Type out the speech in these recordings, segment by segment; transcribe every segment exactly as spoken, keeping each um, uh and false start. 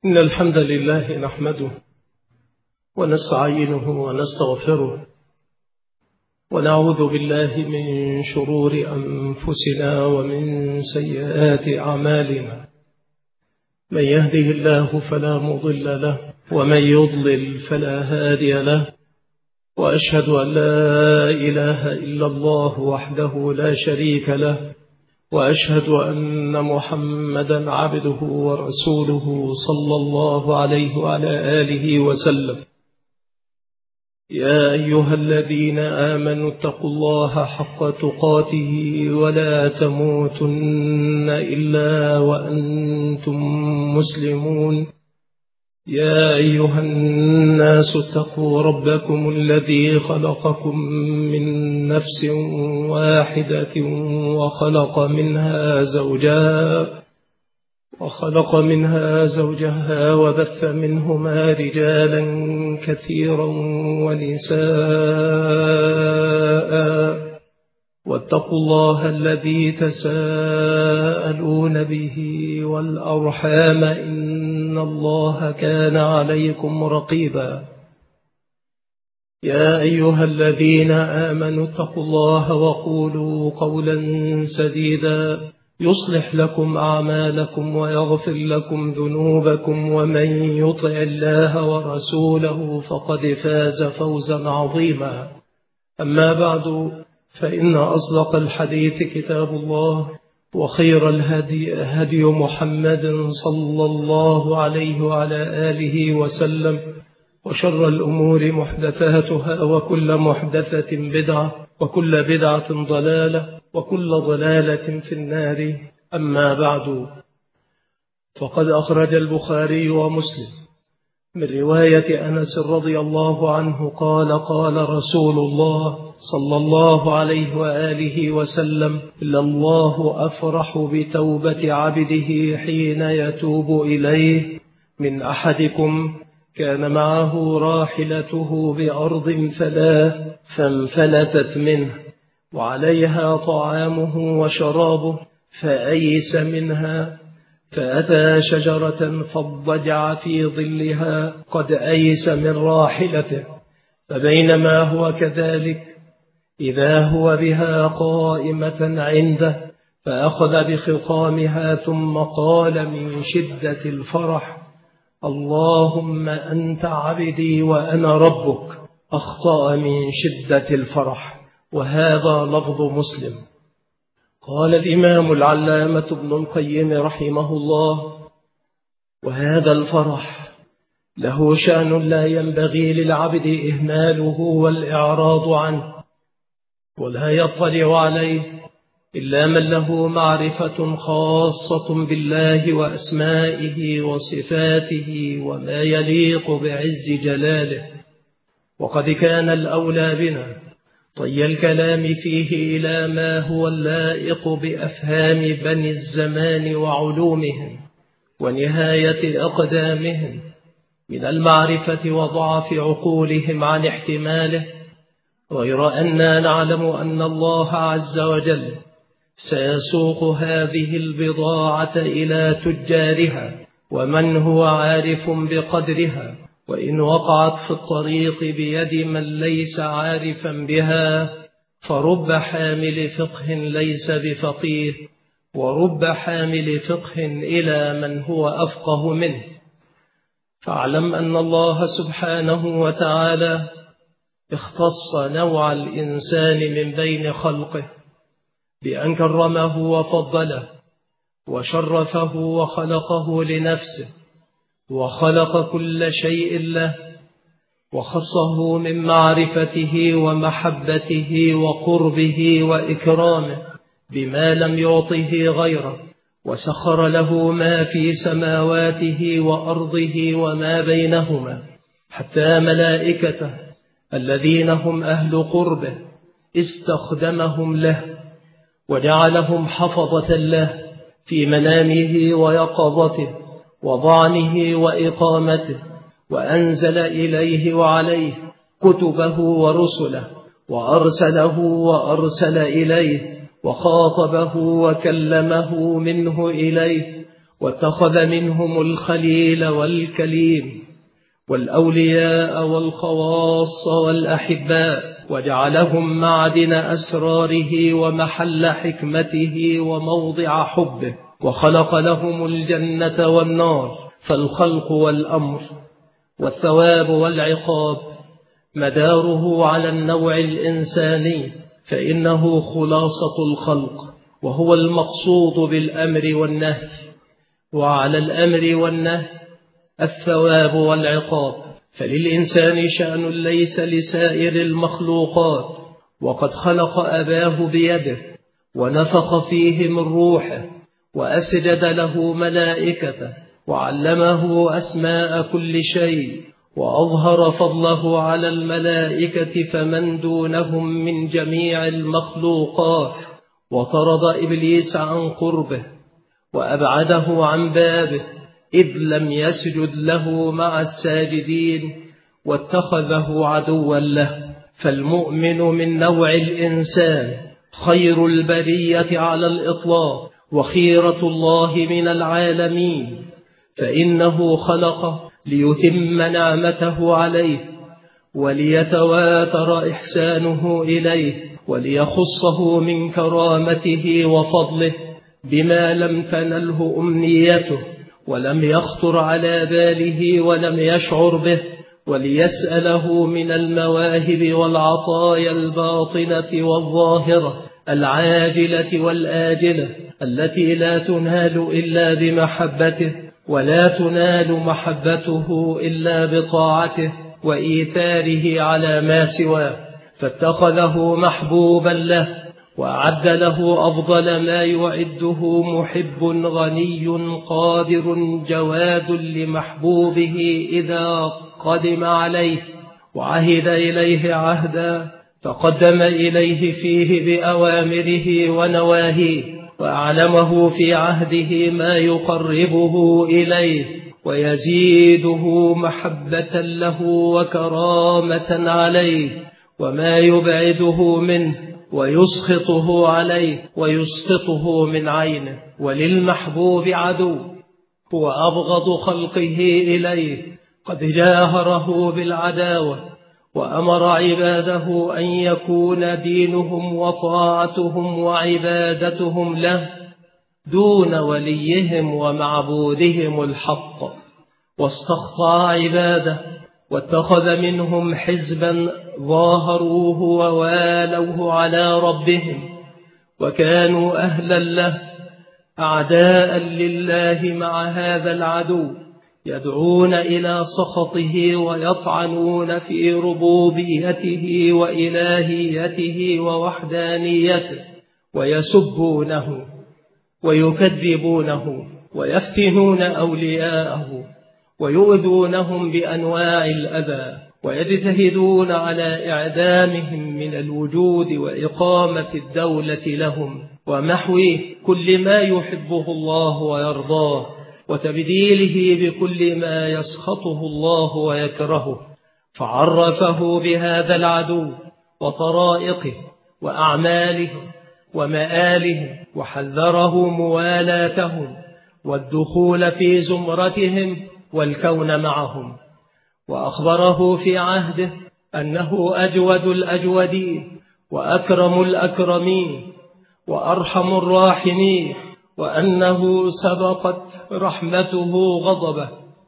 إن الحمد لله نحمده ونستعينه ونستغفره ونعوذ بالله من شرور أنفسنا ومن سيئات أعمالنا. من يهده الله فلا مضل له ومن يضلل فلا هادي له، وأشهد أن لا إله إلا الله وحده لا شريك له، وأشهد أن محمدا عبده ورسوله صلى الله عليه وعلى آله وسلم. يا أيها الذين آمنوا اتقوا الله حق تقاته ولا تموتن إلا وأنتم مسلمون. يا أيها الناس اتقوا ربكم الذي خلقكم من نفس واحدة وخلق منها زوجها وخلق منها زوجها وبث منهما رجالا كثيرا ونساء، واتقوا الله الذي تساءلون به والأرحام إن الله كان عليكم رقيبا. يا أيها الذين آمنوا اتقوا الله وقولوا قولا سديدا يصلح لكم أعمالكم ويغفر لكم ذنوبكم، ومن يطع الله ورسوله فقد فاز فوزا عظيما. أما بعد، فإن أصدق الحديث كتاب الله، وخير الهدي هدي محمد صلى الله عليه وعلى آله وسلم، وشر الأمور محدثاتها، وكل محدثة بدعة، وكل بدعة ضلالة، وكل ضلالة في النار. أما بعد، فقد أخرج البخاري ومسلم من رواية أنس رضي الله عنه قال: قال رسول الله صلى الله عليه وآله وسلم: لله أفرح بتوبة عبده حين يتوب إليه من أحدكم كان معه راحلته بأرض فلاة فانفلتت منه وعليها طعامه وشرابه فأيس منها، فأتى شجرة فاضطجع في ظلها قد أيس من راحلته، فبينما هو كذلك إذا هو بها قائمة عنده، فأخذ بخطامها ثم قال من شدة الفرح: اللهم أنت عبدي وأنا ربك. أخطأ من شدة الفرح. وهذا لفظ مسلم. قال الإمام العلامة ابن القيم رحمه الله: وهذا الفرح له شأن لا ينبغي للعبد إهماله والإعراض عنه، ولا يطلع عليه إلا من له معرفة خاصة بالله وأسمائه وصفاته وما يليق بعز جلاله. وقد كان الأولى بنا طي الكلام فيه إلى ما هو اللائق بأفهام بني الزمان وعلومهم ونهاية أقدامهم من المعرفة وضعف عقولهم عن احتماله، غير أننا نعلم أن الله عز وجل سيسوق هذه البضاعة إلى تجارها ومن هو عارف بقدرها، وإن وقعت في الطريق بيد من ليس عارفا بها فرب حامل فقه ليس بفقيه، ورب حامل فقه إلى من هو أفقه منه. فاعلم أن الله سبحانه وتعالى اختص نوع الإنسان من بين خلقه بأن كرمه وفضله وشرفه وخلقه لنفسه، وخلق كل شيء له، وخصه من معرفته ومحبته وقربه وإكرامه بما لم يعطه غيره، وسخر له ما في سماواته وأرضه وما بينهما، حتى ملائكته الذين هم أهل قربه استخدمهم له وجعلهم حفظة له في منامه ويقظته وضعنه وإقامته، وأنزل إليه وعليه كتبه ورسله، وأرسله وأرسل إليه، وخاطبه وكلمه منه إليه، واتخذ منهم الخليل والكليم والأولياء والخواص والأحباء، وجعلهم معدن أسراره ومحل حكمته وموضع حبه، وخلق لهم الجنة والنار. فالخلق والأمر والثواب والعقاب مداره على النوع الإنساني، فإنه خلاصة الخلق، وهو المقصود بالأمر والنهي. وعلى الأمر والنهي الثواب والعقاب، فللإنسان شأن ليس لسائر المخلوقات، وقد خلق أباه بيده ونفخ فيه من روحه وأسجد له ملائكته وعلمه أسماء كل شيء، وأظهر فضله على الملائكة فمن دونهم من جميع المخلوقات، وطرد إبليس عن قربه وأبعده عن بابه إذ لم يسجد له مع الساجدين، واتخذه عدوا له. فالمؤمن من نوع الإنسان خير البرية على الإطلاق، وخيرة الله من العالمين، فإنه خلق ليتم نعمته عليه وليتواتر إحسانه إليه، وليخصه من كرامته وفضله بما لم تنله أمنيته ولم يخطر على باله ولم يشعر به، وليسأله من المواهب والعطايا الباطنة والظاهرة العاجلة والآجلة التي لا تنال إلا بمحبته، ولا تنال محبته إلا بطاعته وإيثاره على ما سواه. فاتخذه محبوبا له، وأعد له أفضل ما يعده محب غني قادر جواد لمحبوبه إذا قدم عليه وعهد إليه عهدا، فقدم إليه فيه بأوامره ونواهيه، وأعلمه في عهده ما يقربه إليه ويزيده محبة له وكرامة عليه، وما يبعده منه ويسخطه عليه ويسقطه من عينه. وللمحبوب عدو هو أبغض خلقه إليه، قد جاهره بالعداوة، وأمر عباده أن يكون دينهم وطاعتهم وعبادتهم له دون وليهم ومعبودهم الحق، واستخطأ عباده واتخذ منهم حزبا ظاهروه ووالوه على ربهم، وكانوا أهلا له أعداء لله مع هذا العدو، يدعون إلى سخطه ويطعنون في ربوبيته وإلهيته ووحدانيته، ويسبونه ويكذبونه ويفتنون أولياءه ويؤذونهم بأنواع الأذى، ويجتهدون على إعدامهم من الوجود وإقامة الدولة لهم ومحو كل ما يحبه الله ويرضاه، وتبديله بكل ما يسخطه الله ويكرهه. فعرفه بهذا العدو وطرائقه وأعماله ومآله، وحذره موالاتهم والدخول في زمرتهم والكون معهم، وأخبره في عهده أنه أجود الأجودين وأكرم الأكرمين وأرحم الراحمين، وأنه سبقت رحمته غضبه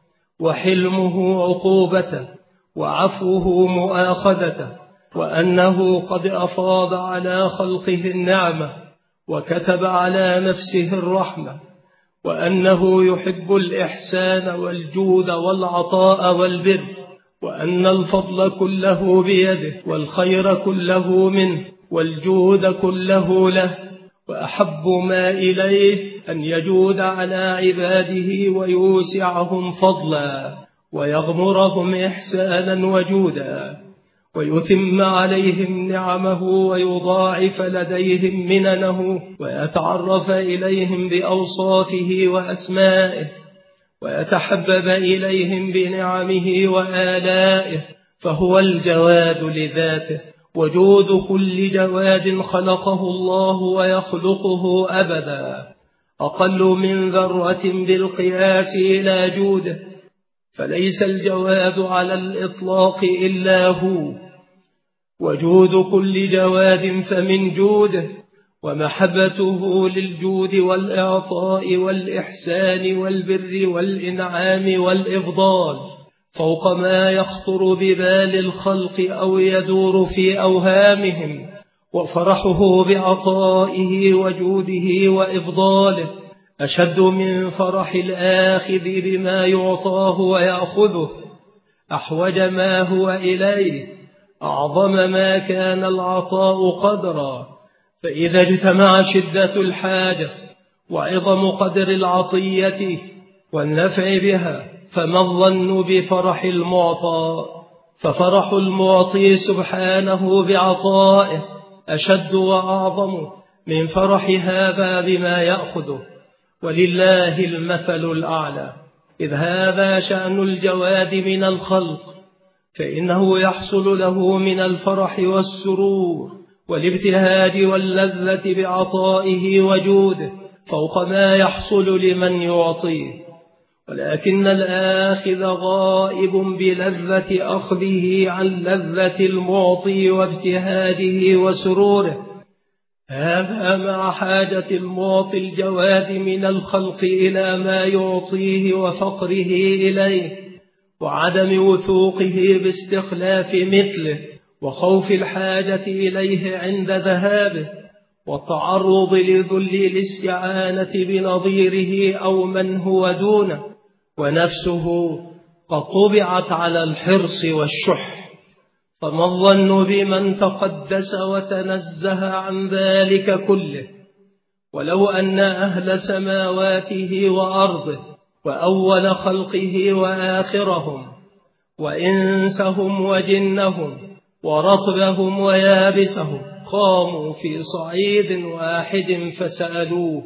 وحلمه عقوبته وعفوه مؤاخذته، وأنه قد أفاض على خلقه النعمة وكتب على نفسه الرحمة، وأنه يحب الإحسان والجود والعطاء والبر، وأن الفضل كله بيده والخير كله منه والجود كله له، وأحب ما إليه أن يجود على عباده ويوسعهم فضلا ويغمرهم إحسانا وجودا، ويتم عليهم نعمه ويضاعف لديهم مننه، ويتعرف إليهم بأوصافه وأسمائه، ويتحبب إليهم بنعمه وآلائه، فهو الجواد لذاته، وجود كل جواد خلقه الله ويخلقه أبدا، أقل من ذرة بالقياس إلى جوده، فليس الجواد على الإطلاق إلا هو، وجود كل جواد فمن جوده، ومحبته للجود والإعطاء والإحسان والبر والإنعام والإفضال فوق ما يخطر ببال الخلق أو يدور في أوهامهم، وفرحه بعطائه وجوده وإفضاله أشد من فرح الآخذ بما يعطاه ويأخذه، أحوج ما هو إليه، أعظم ما كان العطاء قدرا. فإذا اجتمع شدة الحاجة وعظم قدر العطية والنفع بها، فما الظن بفرح المعطى؟ ففرح المعطي سبحانه بعطائه أشد وأعظم من فرح هذا بما يأخذه، ولله المثل الأعلى. إذ هذا شأن الجواد من الخلق، فإنه يحصل له من الفرح والسرور والابتهاج واللذة بعطائه وجوده فوق ما يحصل لمن يعطيه، ولكن الآخذ غائب بلذة أخذه عن لذة المعطي وابتهاجه وسروره. هذا مع حاجة المعطي الجواد من الخلق إلى ما يعطيه وفقره إليه، وعدم وثوقه باستخلاف مثله، وخوف الحاجة إليه عند ذهابه، والتعرض لذل الاستعانة بنظيره أو من هو دونه، ونفسه قد طبعت على الحرص والشح. فما الظن بمن تقدس وتنزه عن ذلك كله؟ ولو أن أهل سماواته وأرضه وأول خلقه وآخرهم وإنسهم وجنهم ورطبهم ويابسهم قاموا في صعيد واحد فسألوه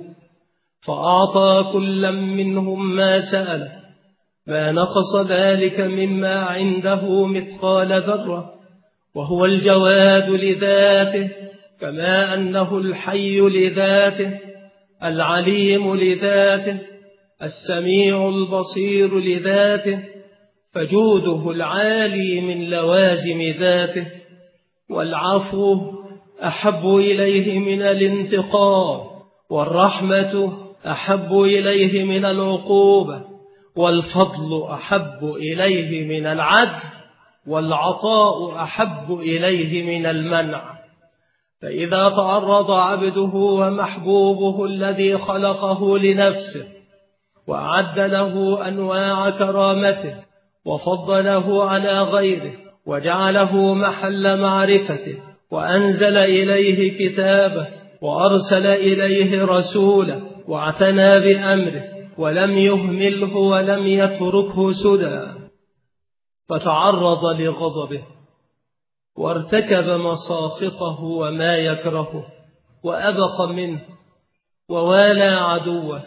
فأعطى كلا منهم ما سأل، ما نقص ذلك مما عنده مثقال ذرة، وهو الجواد لذاته، كما أنه الحي لذاته، العليم لذاته، السميع البصير لذاته، فجوده العالي من لوازم ذاته. والعفو أحب إليه من الانتقام، والرحمة أحب إليه من العقوبة، والفضل أحب إليه من العدل، والعطاء أحب إليه من المنع. فإذا تعرض عبده ومحبوبه الذي خلقه لنفسه وأعد له أنواع كرامته وفضله على غيره وجعله محل معرفته وأنزل إليه كتابه وأرسل إليه رسوله واعتنى بأمره ولم يهمله ولم يتركه سدى، فتعرض لغضبه وارتكب مساخطه وما يكرهه وأبق منه ووالى عدوه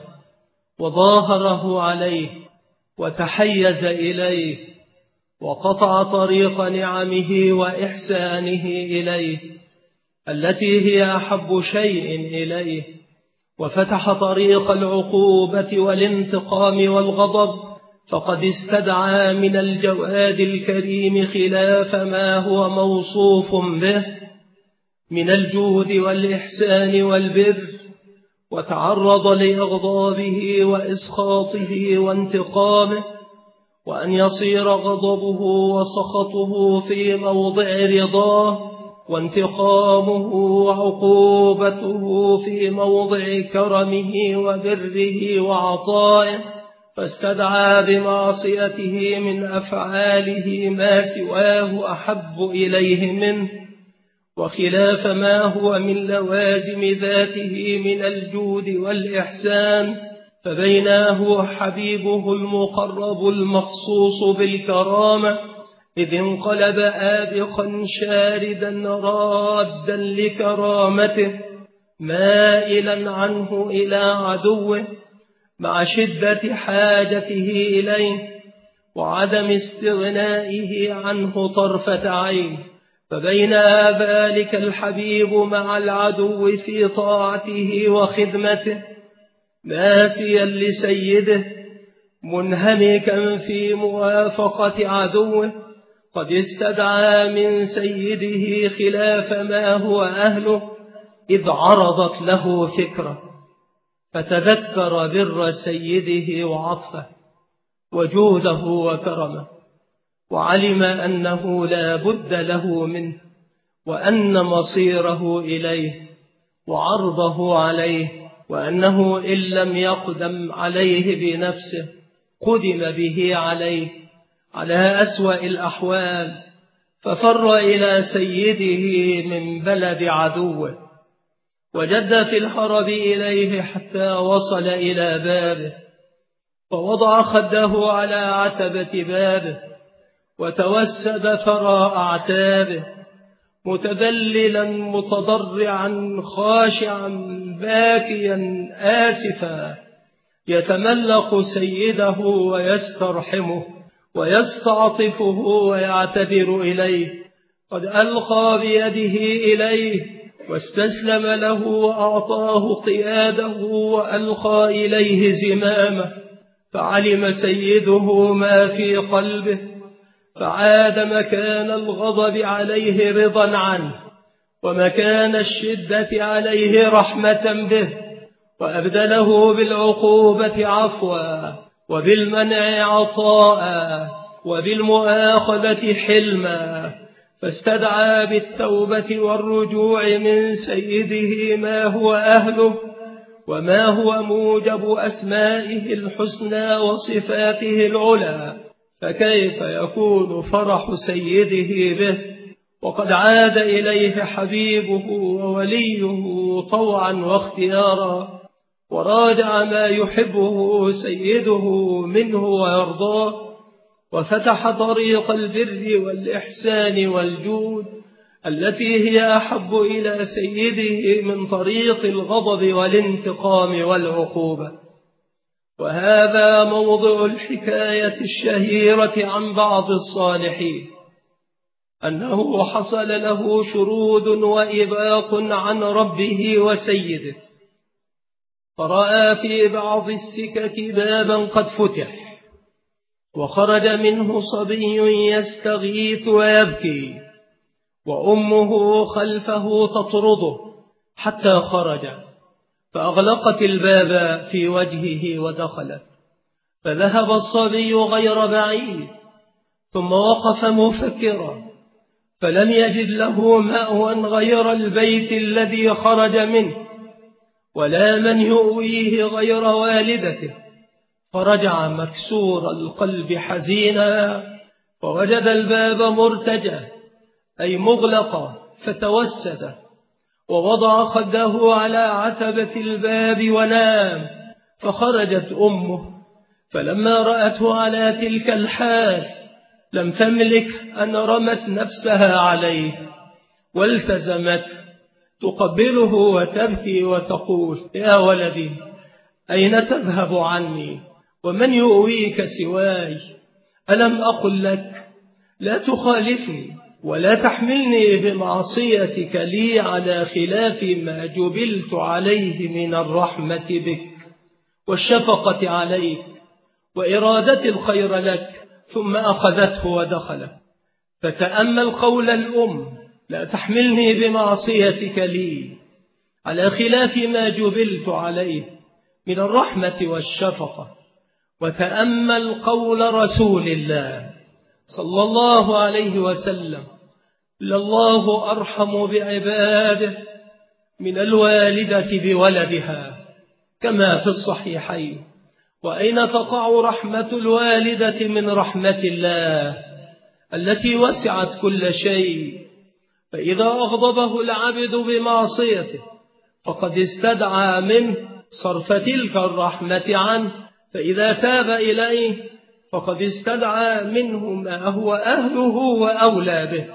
وظاهره عليه وتحيز إليه وقطع طريق نعمه وإحسانه إليه التي هي أحب شيء إليه، وفتح طريق العقوبة والانتقام والغضب، فقد استدعى من الجواد الكريم خلاف ما هو موصوف به من الجود والإحسان والبر، وتعرض لإغضابه وإسخاطه وانتقامه، وأن يصير غضبه وسخطه في موضع رضاه، وانتقامه وعقوبته في موضع كرمه وبره وعطائه، فاستدعى بمعصيته من أفعاله ما سواه أحب إليه منه، وخلاف ما هو من لوازم ذاته من الجود والإحسان، فبيناه حبيبه المقرب المخصوص بالكرامة، إذ انقلب آبقا شاردا رادا لكرامته مائلا عنه إلى عدوه مع شدة حاجته إليه وعدم استغنائه عنه طرفة عين. فبين ذلك الحبيب مع العدو في طاعته وخدمته، ناسيا لسيده منهمكا في موافقة عدوه قد استدعى من سيده خلاف ما هو أهله، إذ عرضت له فكرة، فتذكر بر سيده وعطفه وجوده وكرمه، وعلم أنه لا بد له منه، وأن مصيره إليه وعرضه عليه، وأنه إن لم يقدم عليه بنفسه قدم به عليه على أسوأ الأحوال، ففر إلى سيده من بلد عدوه، وجد في الهرب إليه حتى وصل إلى بابه، فوضع خده على عتبة بابه وتوسد ثرى أعتابه، متذللا متضرعا خاشعا باكيا آسفا، يتملق سيده ويسترحمه ويستعطفه ويعتذر إليه، قد ألقى بيده إليه واستسلم له وأعطاه قياده وألقى إليه زمامه، فعلم سيده ما في قلبه، فعاد مكان الغضب عليه رضا عنه، ومكان الشدة عليه رحمة به، وأبدله بالعقوبة عفوا، وبالمنع عطاء، وبالمؤاخذة حلما، فاستدعى بالتوبة والرجوع من سيده ما هو أهله، وما هو موجب أسمائه الحسنى وصفاته العلى، فكيف يكون فرح سيده به وقد عاد إليه حبيبه ووليه طوعا واختيارا، وراجع ما يحبه سيده منه ويرضاه، وفتح طريق البر والإحسان والجود التي هي أحب إلى سيده من طريق الغضب والانتقام والعقوبة. وهذا موضع الحكاية الشهيرة عن بعض الصالحين، أنه حصل له شرود وإباق عن ربه وسيده، فرأى في بعض السكك بابا قد فتح، وخرج منه صبي يستغيث ويبكي، وأمه خلفه تطرده حتى خرج، فأغلقت الباب في وجهه ودخلت، فذهب الصبي غير بعيد، ثم وقف مفكرا، فلم يجد له مأوى غير البيت الذي خرج منه، ولا من يؤويه غير والدته، فرجع مكسور القلب حزينا، فوجد الباب مرتجى أي مغلقا، فتوسد ووضع خده على عتبة الباب ونام، فخرجت أمه، فلما رأته على تلك الحال لم تملك أن رمت نفسها عليه والتزمته، تقبله وتبكي وتقول: يا ولدي، أين تذهب عني؟ ومن يؤويك سواي؟ ألم أقل لك لا تخالفني ولا تحملني بمعصيتك لي على خلاف ما جبلت عليه من الرحمة بك والشفقة عليك وإرادة الخير لك؟ ثم أخذته ودخلت. فتأمل قول الأم: لا تحملني بمعصيتك لي على خلاف ما جبلت عليه من الرحمة والشفقة. وتأمل قول رسول الله صلى الله عليه وسلم: لله أرحم بعباده من الوالدة بولدها، كما في الصحيحين. وأين تقع رحمة الوالدة من رحمة الله التي وسعت كل شيء؟ فإذا أغضبه العبد بمعصيته فقد استدعى منه صرف تلك الرحمة عنه، فإذا تاب إليه فقد استدعى منه ما هو أهله وأولى به.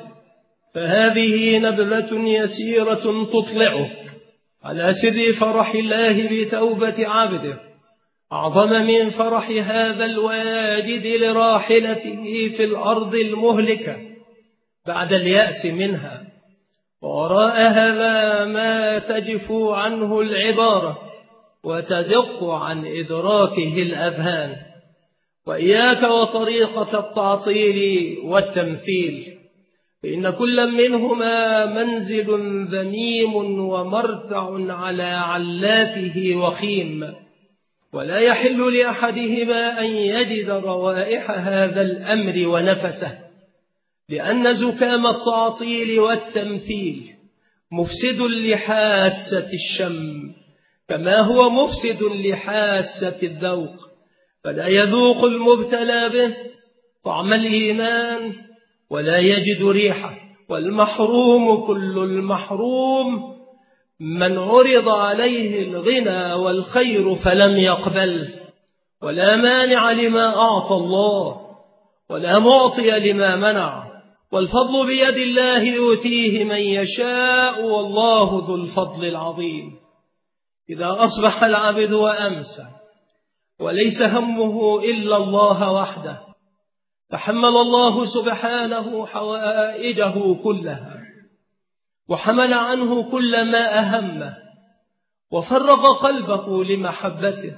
فهذه نبذة يسيرة تطلعك على سر فرح الله بتوبة عبده، أعظم من فرح هذا الواجد لراحلته في الأرض المهلكة بعد اليأس منها. ووراء هذا ما تجف عنه العبارة: وتدق عن إدراكه الأذهان. وإياك وطريقة التعطيل والتمثيل، فإن كل منهما منزل ذميم ومرتع على علاته وخيم، ولا يحل لأحدهما أن يجد روائح هذا الأمر ونفسه، لأن زكام التعطيل والتمثيل مفسد لحاسة الشم كما هو مفسد لحاسة الذوق، فلا يذوق المبتلى به طعم الإيمان ولا يجد ريحه. والمحروم كل المحروم من عرض عليه الغنى والخير فلم يقبل، ولا مانع لما أعطى الله ولا معطي لما منع، والفضل بيد الله يؤتيه من يشاء والله ذو الفضل العظيم. إذا أصبح العبد وأمسى وليس همه إلا الله وحده، فحمل الله سبحانه حوائجه كلها، وحمل عنه كل ما أهمه، وفرغ قلبه لمحبته،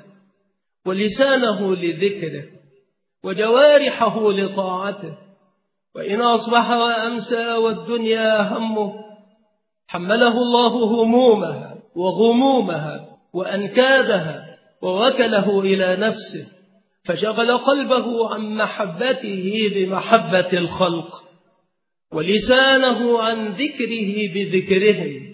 ولسانه لذكره، وجوارحه لطاعته. وإن أصبح وأمسى والدنيا همه، حمله الله همومها وغمومها وأنكادها، ووكله إلى نفسه، فشغل قلبه عن محبته بمحبة الخلق، ولسانه عن ذكره بذكرهم،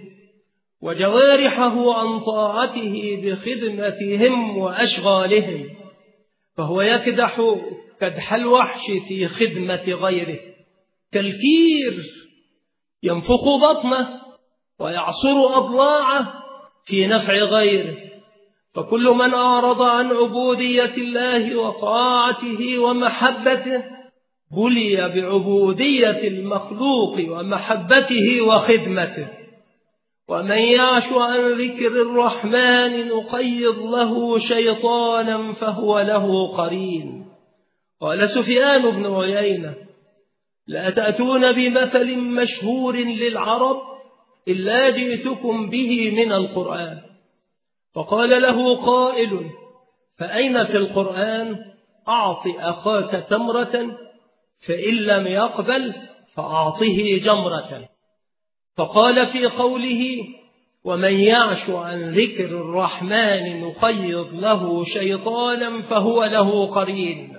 وجوارحه عن طاعته بخدمتهم وأشغالهم، فهو يكدح كدح الوحش في خدمة غيره، كالكير ينفخ بطنه ويعصر أضلاعه في نفع غيره. فكل من أعرض عن عبودية الله وطاعته ومحبته بلي بعبودية المخلوق ومحبته وخدمته. ومن يعش عن ذكر الرحمن نقيض له شيطانا فهو له قرين. قال سفيان بن عيينة: لا تأتون بمثل مشهور للعرب إلا جئتكم به من القرآن. فقال له قائل: فأين في القرآن أعط أخاك تمرة فإن لم يقبل فأعطه جمرة؟ فقال في قوله: ومن يعش عن ذكر الرحمن نقيض له شيطانا فهو له قرين.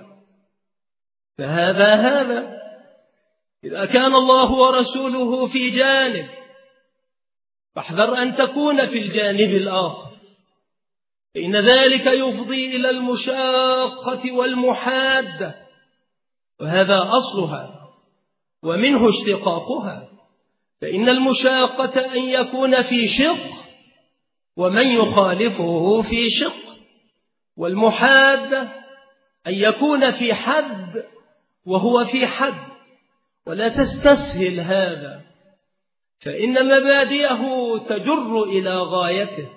فهذا هذا إذا كان الله ورسوله في جانب، فاحذر أن تكون في الجانب الآخر، فإن ذلك يفضي إلى المشاقة والمحادة، وهذا أصلها ومنه اشتقاقها. فإن المشاقة أن يكون في شق ومن يخالفه في شق، والمحادة أن يكون في حد وهو في حد. ولا تستسهل هذا، فإن مبادئه تجر إلى غايته،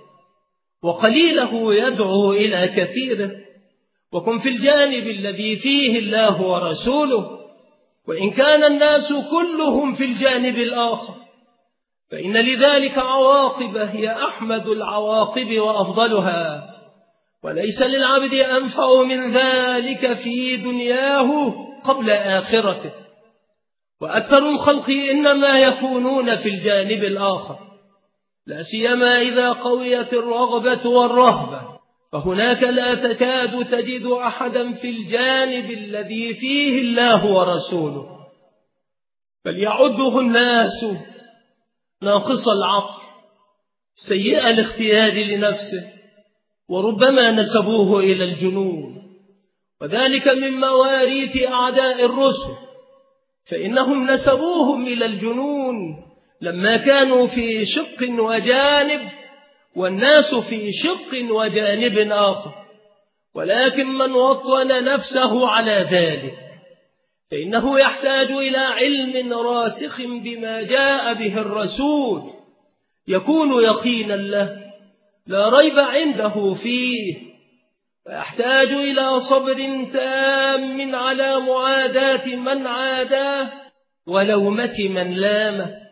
وقليله يدعو إلى كثيره. وكن في الجانب الذي فيه الله ورسوله، وإن كان الناس كلهم في الجانب الآخر، فإن لذلك عواقب هي أحمد العواقب وأفضلها، وليس للعبد أنفع من ذلك في دنياه قبل آخرته. وأكثر الخلق إنما يكونون في الجانب الآخر، لا سيما إذا قويت الرغبة والرهبة، فهناك لا تكاد تجد أحدا في الجانب الذي فيه الله ورسوله، بل يعده الناس ناقص العقل سيء الاختيار لنفسه، وربما نسبوه إلى الجنون، وذلك من مواريث أعداء الرسل، فإنهم نسبوهم إلى الجنون لما كانوا في شق وجانب والناس في شق وجانب آخر. ولكن من وطن نفسه على ذلك فإنه يحتاج إلى علم راسخ بما جاء به الرسول يكون يقينا له لا ريب عنده فيه، ويحتاج إلى صبر تام على معاداة من عاداه ولومة من لامه،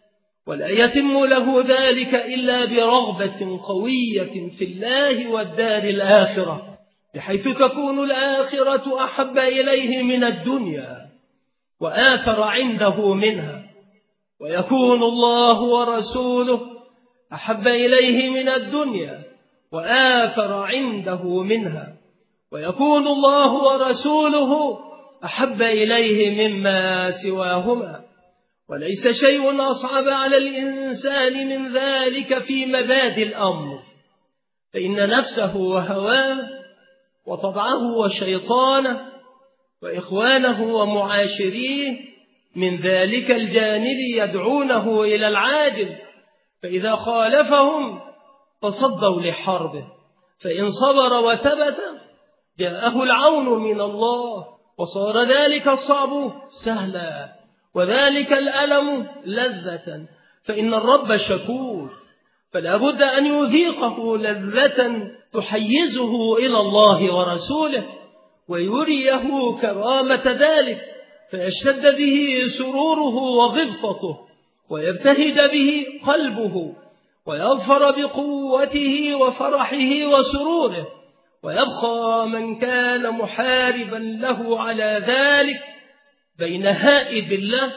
ولا يتم له ذلك إلا برغبة قوية في الله والدار الآخرة، بحيث تكون الآخرة أحب إليه من الدنيا وآثر عنده منها، ويكون الله ورسوله أحب إليه من الدنيا وآثر عنده منها، ويكون الله ورسوله أحب إليه مما سواهما. وليس شيء أصعب على الإنسان من ذلك في مبادئ الأمر، فإن نفسه وهواه وطبعه وشيطانه وإخوانه ومعاشريه من ذلك الجانب يدعونه إلى العاجل، فإذا خالفهم تصدوا لحربه، فإن صبر وثبت جاءه العون من الله، وصار ذلك الصعب سهلا وذلك الألم لذة، فإن الرب شكور، فلا بد أن يذيقه لذة تحيزه إلى الله ورسوله ويريه كرامة ذلك، فيشتد به سروره وغبطته ويبتهج به قلبه ويظفر بقوته وفرحه وسروره، ويبقى من كان محاربا له على ذلك بين هائب له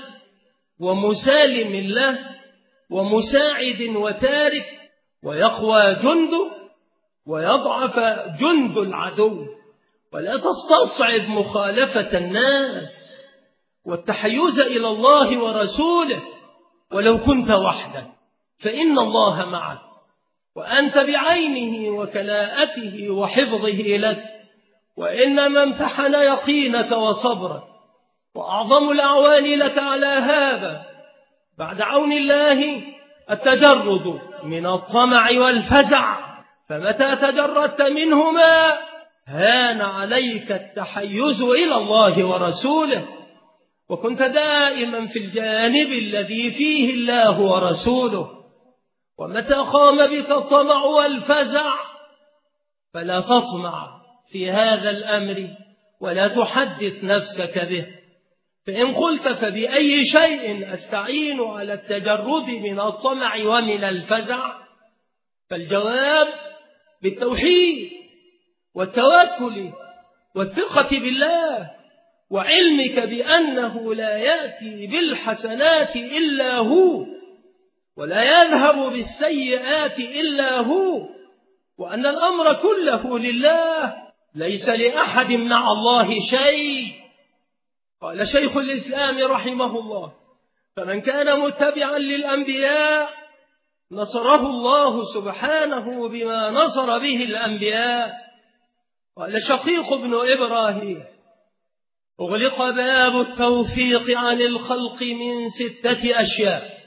ومسالم له ومساعد وتارك، ويقوى جنده ويضعف جند العدو. ولا تستصعب مخالفة الناس والتحيز إلى الله ورسوله ولو كنت وحدك، فإن الله معك وأنت بعينه وكلاءته وحفظه لك، وإنما امتحن يقينك وصبرك، وأعظم الأعوان لك على هذا بعد عون الله التجرد من الطمع والفزع، فمتى تجردت منهما هان عليك التحيز إلى الله ورسوله، وكنت دائما في الجانب الذي فيه الله ورسوله. ومتى قام بك الطمع والفزع فلا تطمع في هذا الأمر ولا تحدث نفسك به، فإن قلت فبأي شيء أستعين على التجرد من الطمع ومن الفزع، فالجواب بالتوحيد والتوكل والثقة بالله، وعلمك بأنه لا يأتي بالحسنات إلا هو ولا يذهب بالسيئات إلا هو، وأن الأمر كله لله ليس لأحد مع الله شيء. قال شيخ الإسلام رحمه الله: فمن كان متبعا للأنبياء نصره الله سبحانه بما نصر به الأنبياء. قال شقيق بن إبراهيم: أغلق باب التوفيق عن الخلق من ستة أشياء: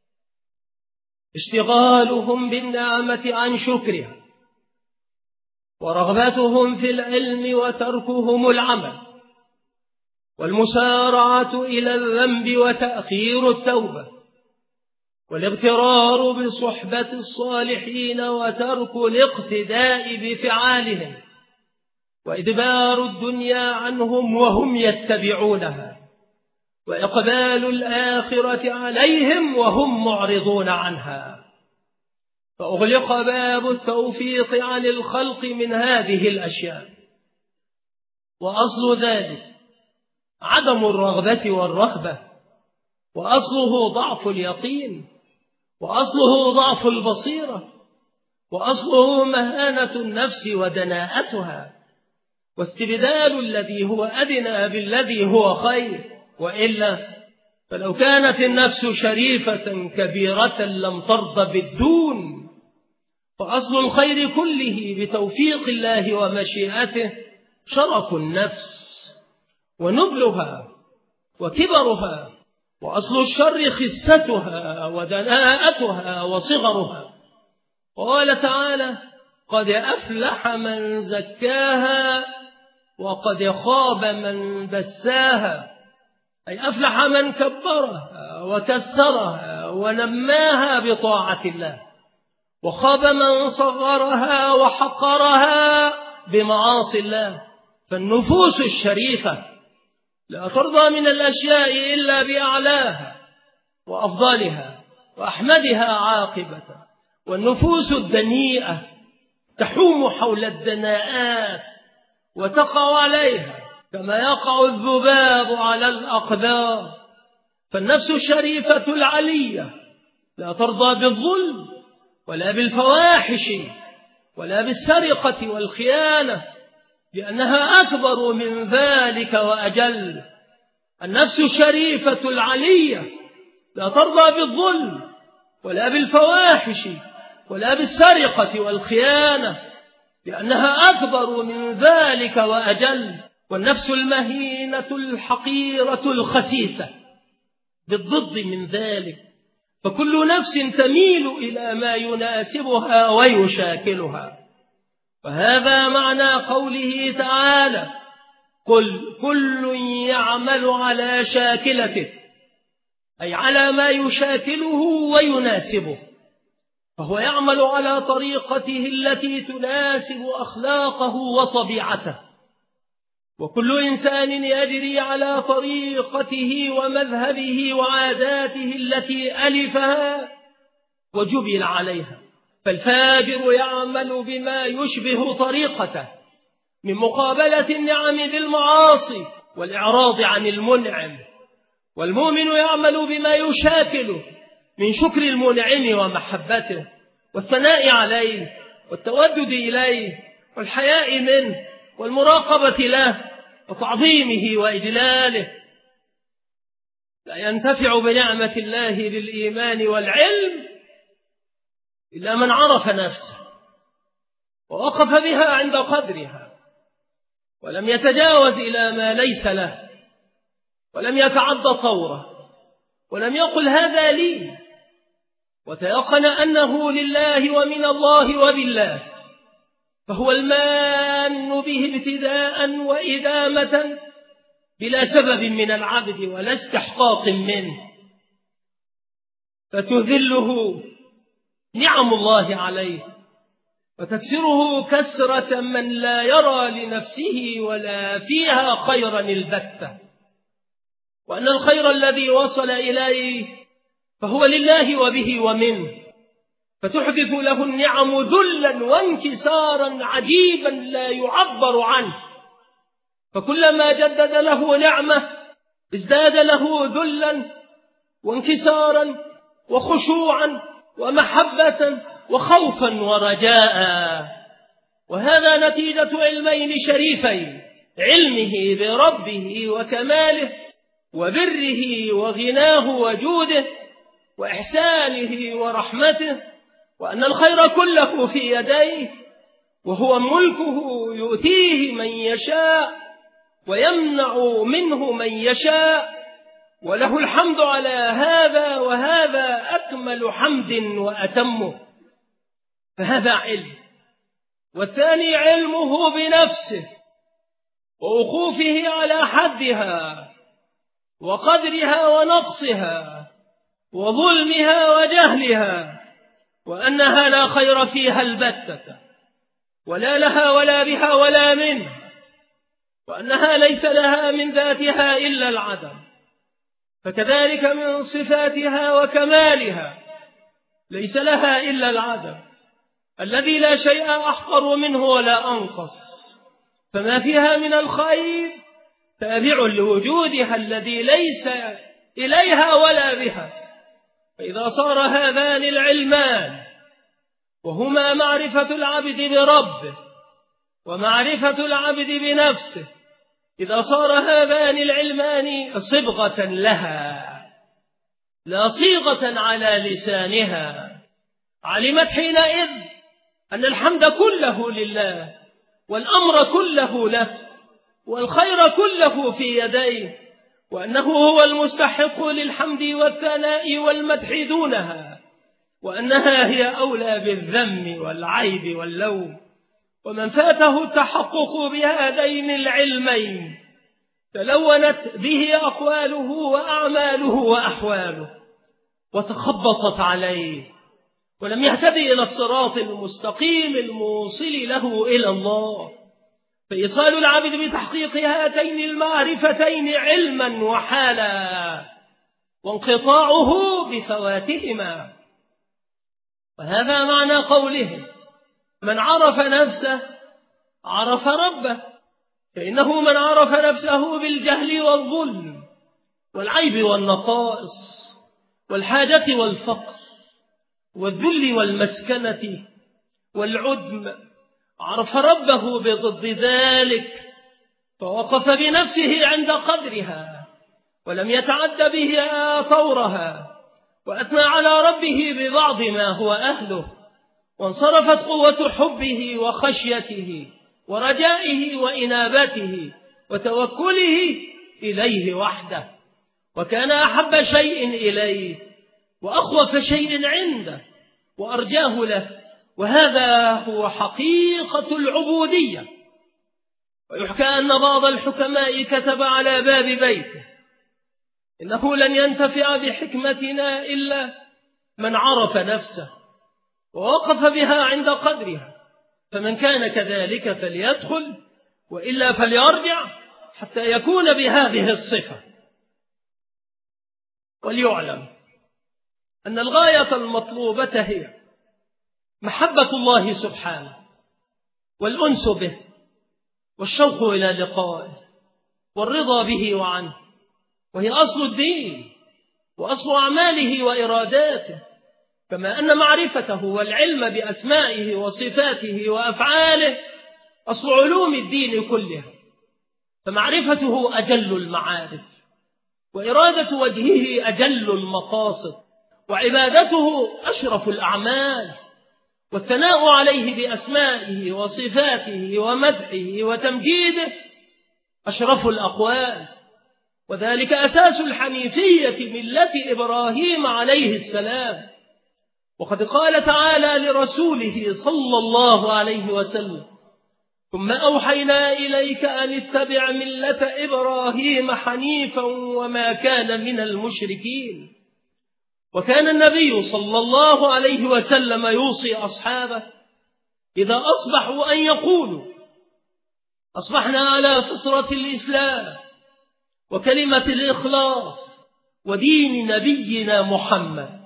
اشتغالهم بالنعمة عن شكرها، ورغبتهم في العلم وتركهم العمل، والمسارعة إلى الذنب وتأخير التوبة، والاغترار بصحبة الصالحين وترك الاقتداء بفعالهم، وإدبار الدنيا عنهم وهم يتبعونها، وإقبال الآخرة عليهم وهم معرضون عنها. فأغلق باب التوفيق عن الخلق من هذه الأشياء، وأصل ذلك عدم الرغبة والرهبة، وأصله ضعف اليقين، وأصله ضعف البصيرة، وأصله مهانة النفس ودناءتها، واستبدال الذي هو أدنى بالذي هو خير. وإلا فلو كانت النفس شريفة كبيرة لم ترضى بالدون، فأصل الخير كله بتوفيق الله ومشيئته شرف النفس ونبلها وكبرها، وأصل الشر خستها ودناءتها وصغرها. قال تعالى: قد أفلح من زكاها وقد خاب من دساها، أي أفلح من كبرها وكثرها ونماها بطاعة الله، وخاب من صغرها وحقرها بمعاصي الله. فالنفوس الشريفة لا ترضى من الأشياء إلا بأعلاها وأفضلها وأحمدها عاقبة. والنفوس الدنيئة تحوم حول الدناءات وتقع عليها كما يقع الذباب على الأقدار. فالنفس الشريفة العلية لا ترضى بالظلم ولا بالفواحش ولا بالسرقة والخيانة، لأنها أكبر من ذلك وأجل. النفس الشريفة العلية لا ترضى بالظلم ولا بالفواحش ولا بالسرقة والخيانة، لأنها أكبر من ذلك وأجل. والنفس المهينة الحقيرة الخسيسة بالضد من ذلك، فكل نفس تميل إلى ما يناسبها ويشاكلها. وهذا معنى قوله تعالى: قل كل يعمل على شاكلته، أي على ما يشاكله ويناسبه، فهو يعمل على طريقته التي تناسب أخلاقه وطبيعته. وكل إنسان يجري على طريقته ومذهبه وعاداته التي ألفها وجبل عليها. فالفاجر يعمل بما يشبه طريقته من مقابلة النعم بالمعاصي والإعراض عن المنعم، والمؤمن يعمل بما يشاكله من شكر المنعم ومحبته والثناء عليه والتودد إليه والحياء منه والمراقبة له وتعظيمه وإجلاله. لا ينتفع بنعمة الله للإيمان والعلم إلا من عرف نفسه ووقف بها عند قدرها، ولم يتجاوز إلى ما ليس له، ولم يتعد طوره، ولم يقل هذا لي، وتيقن أنه لله ومن الله وبالله، فهو المان به ابتداء وإدامة بلا سبب من العبد ولا استحقاق منه، فتذله نعم الله عليه وتكسره كسرة من لا يرى لنفسه ولا فيها خيرا البتة، وأن الخير الذي وصل إليه فهو لله وبه ومنه، فتحدث له النعم ذلا وانكسارا عجيبا لا يعبر عنه، فكلما جدد له نعمة ازداد له ذلا وانكسارا وخشوعا ومحبة وخوفا ورجاء. وهذا نتيجة علمين شريفين: علمه بربه وكماله، وبره وغناه وجوده، وإحسانه ورحمته، وأن الخير كله في يديه، وهو ملكه يؤتيه من يشاء ويمنع منه من يشاء، وله الحمد على هذا، وهذا أكمل حمد وأتمه. فهذا علم. والثاني علمه بنفسه ووقوفه على حدها وقدرها ونقصها وظلمها وجهلها، وأنها لا خير فيها البتة، ولا لها ولا بها ولا منها، وأنها ليس لها من ذاتها إلا العدم. فكذلك من صفاتها وكمالها ليس لها إلا العدم الذي لا شيء أحقر منه ولا أنقص، فما فيها من الخير تابع لوجودها الذي ليس إليها ولا بها. فإذا صار هذان العلمان، وهما معرفة العبد بربه ومعرفة العبد بنفسه، إذا صار هذان العلمان صبغة لها لا صيغة على لسانها، علمت حينئذ أن الحمد كله لله، والأمر كله له، والخير كله في يديه، وأنه هو المستحق للحمد والثناء والمدح دونها، وأنها هي أولى بالذم والعيب واللوم. ومن فاته التحقق بهذين العلمين تلونت به أقواله وأعماله وأحواله، وتخبطت عليه، ولم يهتدي إلى الصراط المستقيم الموصل له إلى الله. فإيصال العبد بتحقيق هاتين المعرفتين علما وحالا وانقطاعه بفواتهما. وهذا معنى قوله: من عرف نفسه عرف ربه، فإنه من عرف نفسه بالجهل والظلم والعيب والنقائص والحاجة والفقر والذل والمسكنة والعدم عرف ربه بضد ذلك، فوقف بنفسه عند قدرها ولم يتعد بها طورها، وأثنى على ربه ببعض ما هو أهله، وانصرفت قوة حبه وخشيته ورجائه وإنابته وتوكله إليه وحده، وكان أحب شيء إليه وأخوف شيء عنده وأرجاه له، وهذا هو حقيقة العبودية. ويحكى أن بعض الحكماء كتب على باب بيته: إنه لن ينتفع بحكمتنا إلا من عرف نفسه ووقف بها عند قدرها، فمن كان كذلك فليدخل، وإلا فليرجع حتى يكون بهذه الصفة. وليعلم أن الغاية المطلوبة هي محبة الله سبحانه والأنس به والشوق إلى لقائه والرضا به وعنه، وهي أصل الدين وأصل أعماله وإراداته، كما أن معرفته والعلم بأسمائه وصفاته وأفعاله أصل علوم الدين كلها، فمعرفته أجل المعارف، وإرادة وجهه أجل المقاصد، وعبادته أشرف الأعمال، والثناء عليه بأسمائه وصفاته ومدحه وتمجيده أشرف الأقوال، وذلك أساس الحنيفية ملة إبراهيم عليه السلام. وقد قال تعالى لرسوله صلى الله عليه وسلم: ثم أوحينا إليك أن اتبع ملة إبراهيم حنيفا وما كان من المشركين. وكان النبي صلى الله عليه وسلم يوصي أصحابه إذا أصبحوا أن يقولوا: أصبحنا على فطرة الإسلام وكلمة الإخلاص ودين نبينا محمد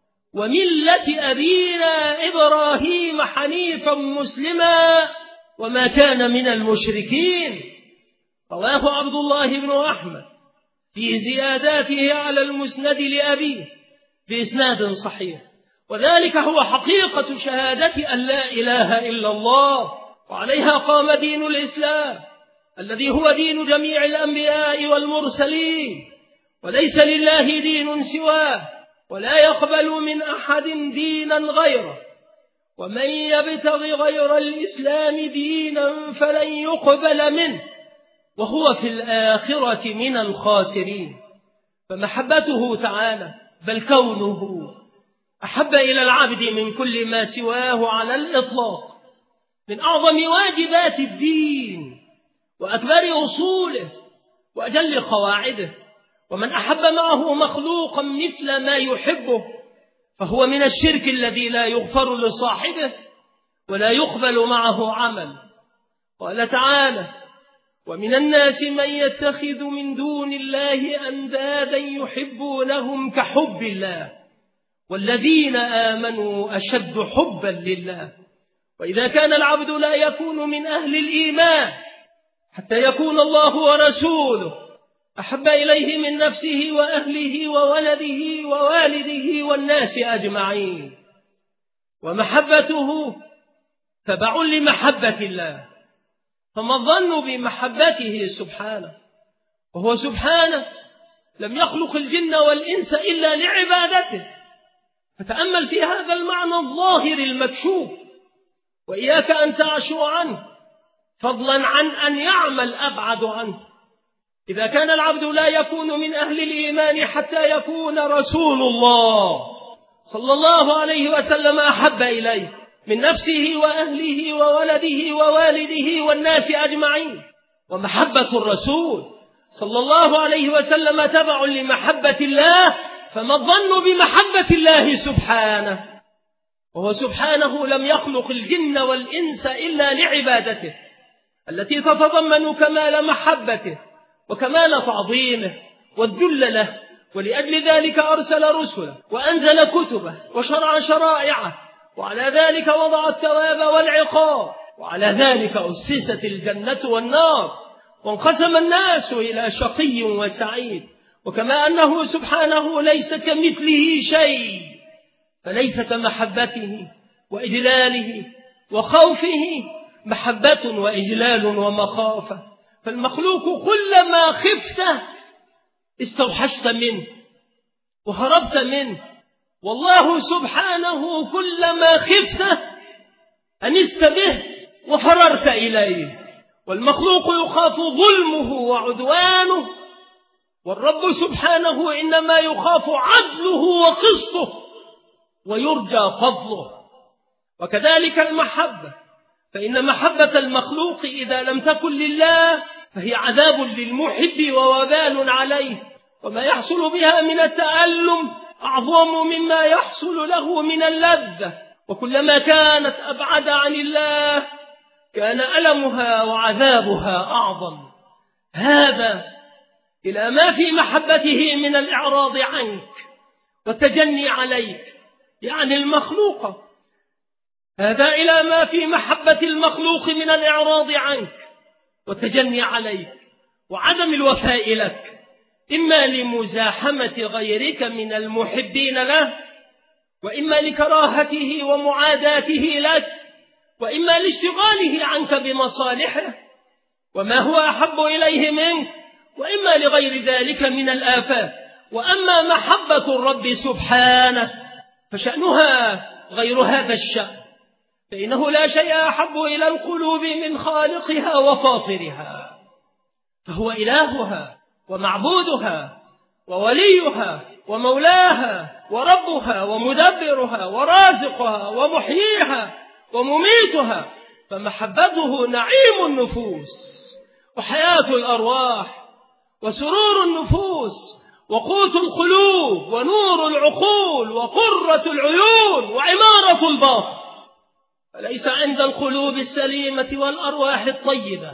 وملة أبينا إبراهيم حنيفا مسلما وما كان من المشركين. رواه عبد الله بن أحمد في زياداته على المسند لأبيه بإسناد صحيح، وذلك هو حقيقة شهادة أن لا إله إلا الله، وعليها قام دين الإسلام الذي هو دين جميع الأنبياء والمرسلين، وليس لله دين سواه، ولا يقبل من أحد دينا غيره، ومن يبتغ غير الإسلام دينا فلن يقبل منه وهو في الآخرة من الخاسرين. فمحبته تعالى بل كونه أحب إلى العبد من كل ما سواه على الإطلاق من أعظم واجبات الدين وأكبر أصوله وأجل قواعده. ومن أحب معه مخلوقا مثل ما يحبه فهو من الشرك الذي لا يغفر لصاحبه ولا يقبل معه عمل. قال تعالى: ومن الناس من يتخذ من دون الله أندادا يحبونهم كحب الله والذين آمنوا أشد حبا لله. وإذا كان العبد لا يكون من أهل الإيمان حتى يكون الله ورسوله أحب إليه من نفسه وأهله وولده ووالده والناس أجمعين، ومحبته تبع لمحبة الله، فما الظن بمحبته سبحانه؟ وهو سبحانه لم يخلق الجن والإنس إلا لعبادته، فتأمل في هذا المعنى الظاهر المكشوف، وإياك أن تعشو عنه فضلا عن أن يعمل أبعد عنه. إذا كان العبد لا يكون من أهل الإيمان حتى يكون رسول الله صلى الله عليه وسلم أحب إليه من نفسه وأهله وولده ووالده والناس أجمعين، ومحبة الرسول صلى الله عليه وسلم تبع لمحبة الله، فما الظن بمحبة الله سبحانه؟ وهو سبحانه لم يخلق الجن والإنس إلا لعبادته التي تتضمن كمال محبته وكمال تعظيمه والذل له ولأجل ذلك أرسل رسله وأنزل كتبه وشرع شرائعه، وعلى ذلك وضع الثواب والعقاب، وعلى ذلك أسست الجنة والنار، وانقسم الناس إلى شقي وسعيد. وكما أنه سبحانه ليس كمثله شيء، فليس كمحبته وإجلاله وخوفه محبة وإجلال ومخافة. فالمخلوق كلما خفته استوحشت منه وهربت منه، والله سبحانه كلما خفته أنست به وفررت إليه. والمخلوق يخاف ظلمه وعدوانه، والرب سبحانه إنما يخاف عدله وقسطه ويرجى فضله. وكذلك المحبة، فإن محبة المخلوق إذا لم تكن لله فهي عذاب للمحب ووبال عليه، وما يحصل بها من التألم أعظم مما يحصل له من اللذة، وكلما كانت أبعد عن الله كان ألمها وعذابها أعظم. هذا إلى ما في محبته من الإعراض عنك والتجني عليك، يعني المخلوق. هذا إلى ما في محبة المخلوق من الإعراض عنك والتجني عليك وعدم الوفاء لك، إما لمزاحمة غيرك من المحبين له، وإما لكراهته ومعاداته لك، وإما لاشتغاله عنك بمصالحه وما هو أحب إليه منك، وإما لغير ذلك من الآفات. وأما محبة الرب سبحانه فشأنها غير هذا الشأن، فإنه لا شيء أحب إلى القلوب من خالقها وفاطرها، فهو إلهها ومعبودها ووليها ومولاها وربها ومدبرها ورازقها ومحييها ومميتها. فمحبته نعيم النفوس وحياة الأرواح وسرور النفوس وقوت القلوب ونور العقول وقرة العيون وعمارة الباطن. فليس عند القلوب السليمة والأرواح الطيبة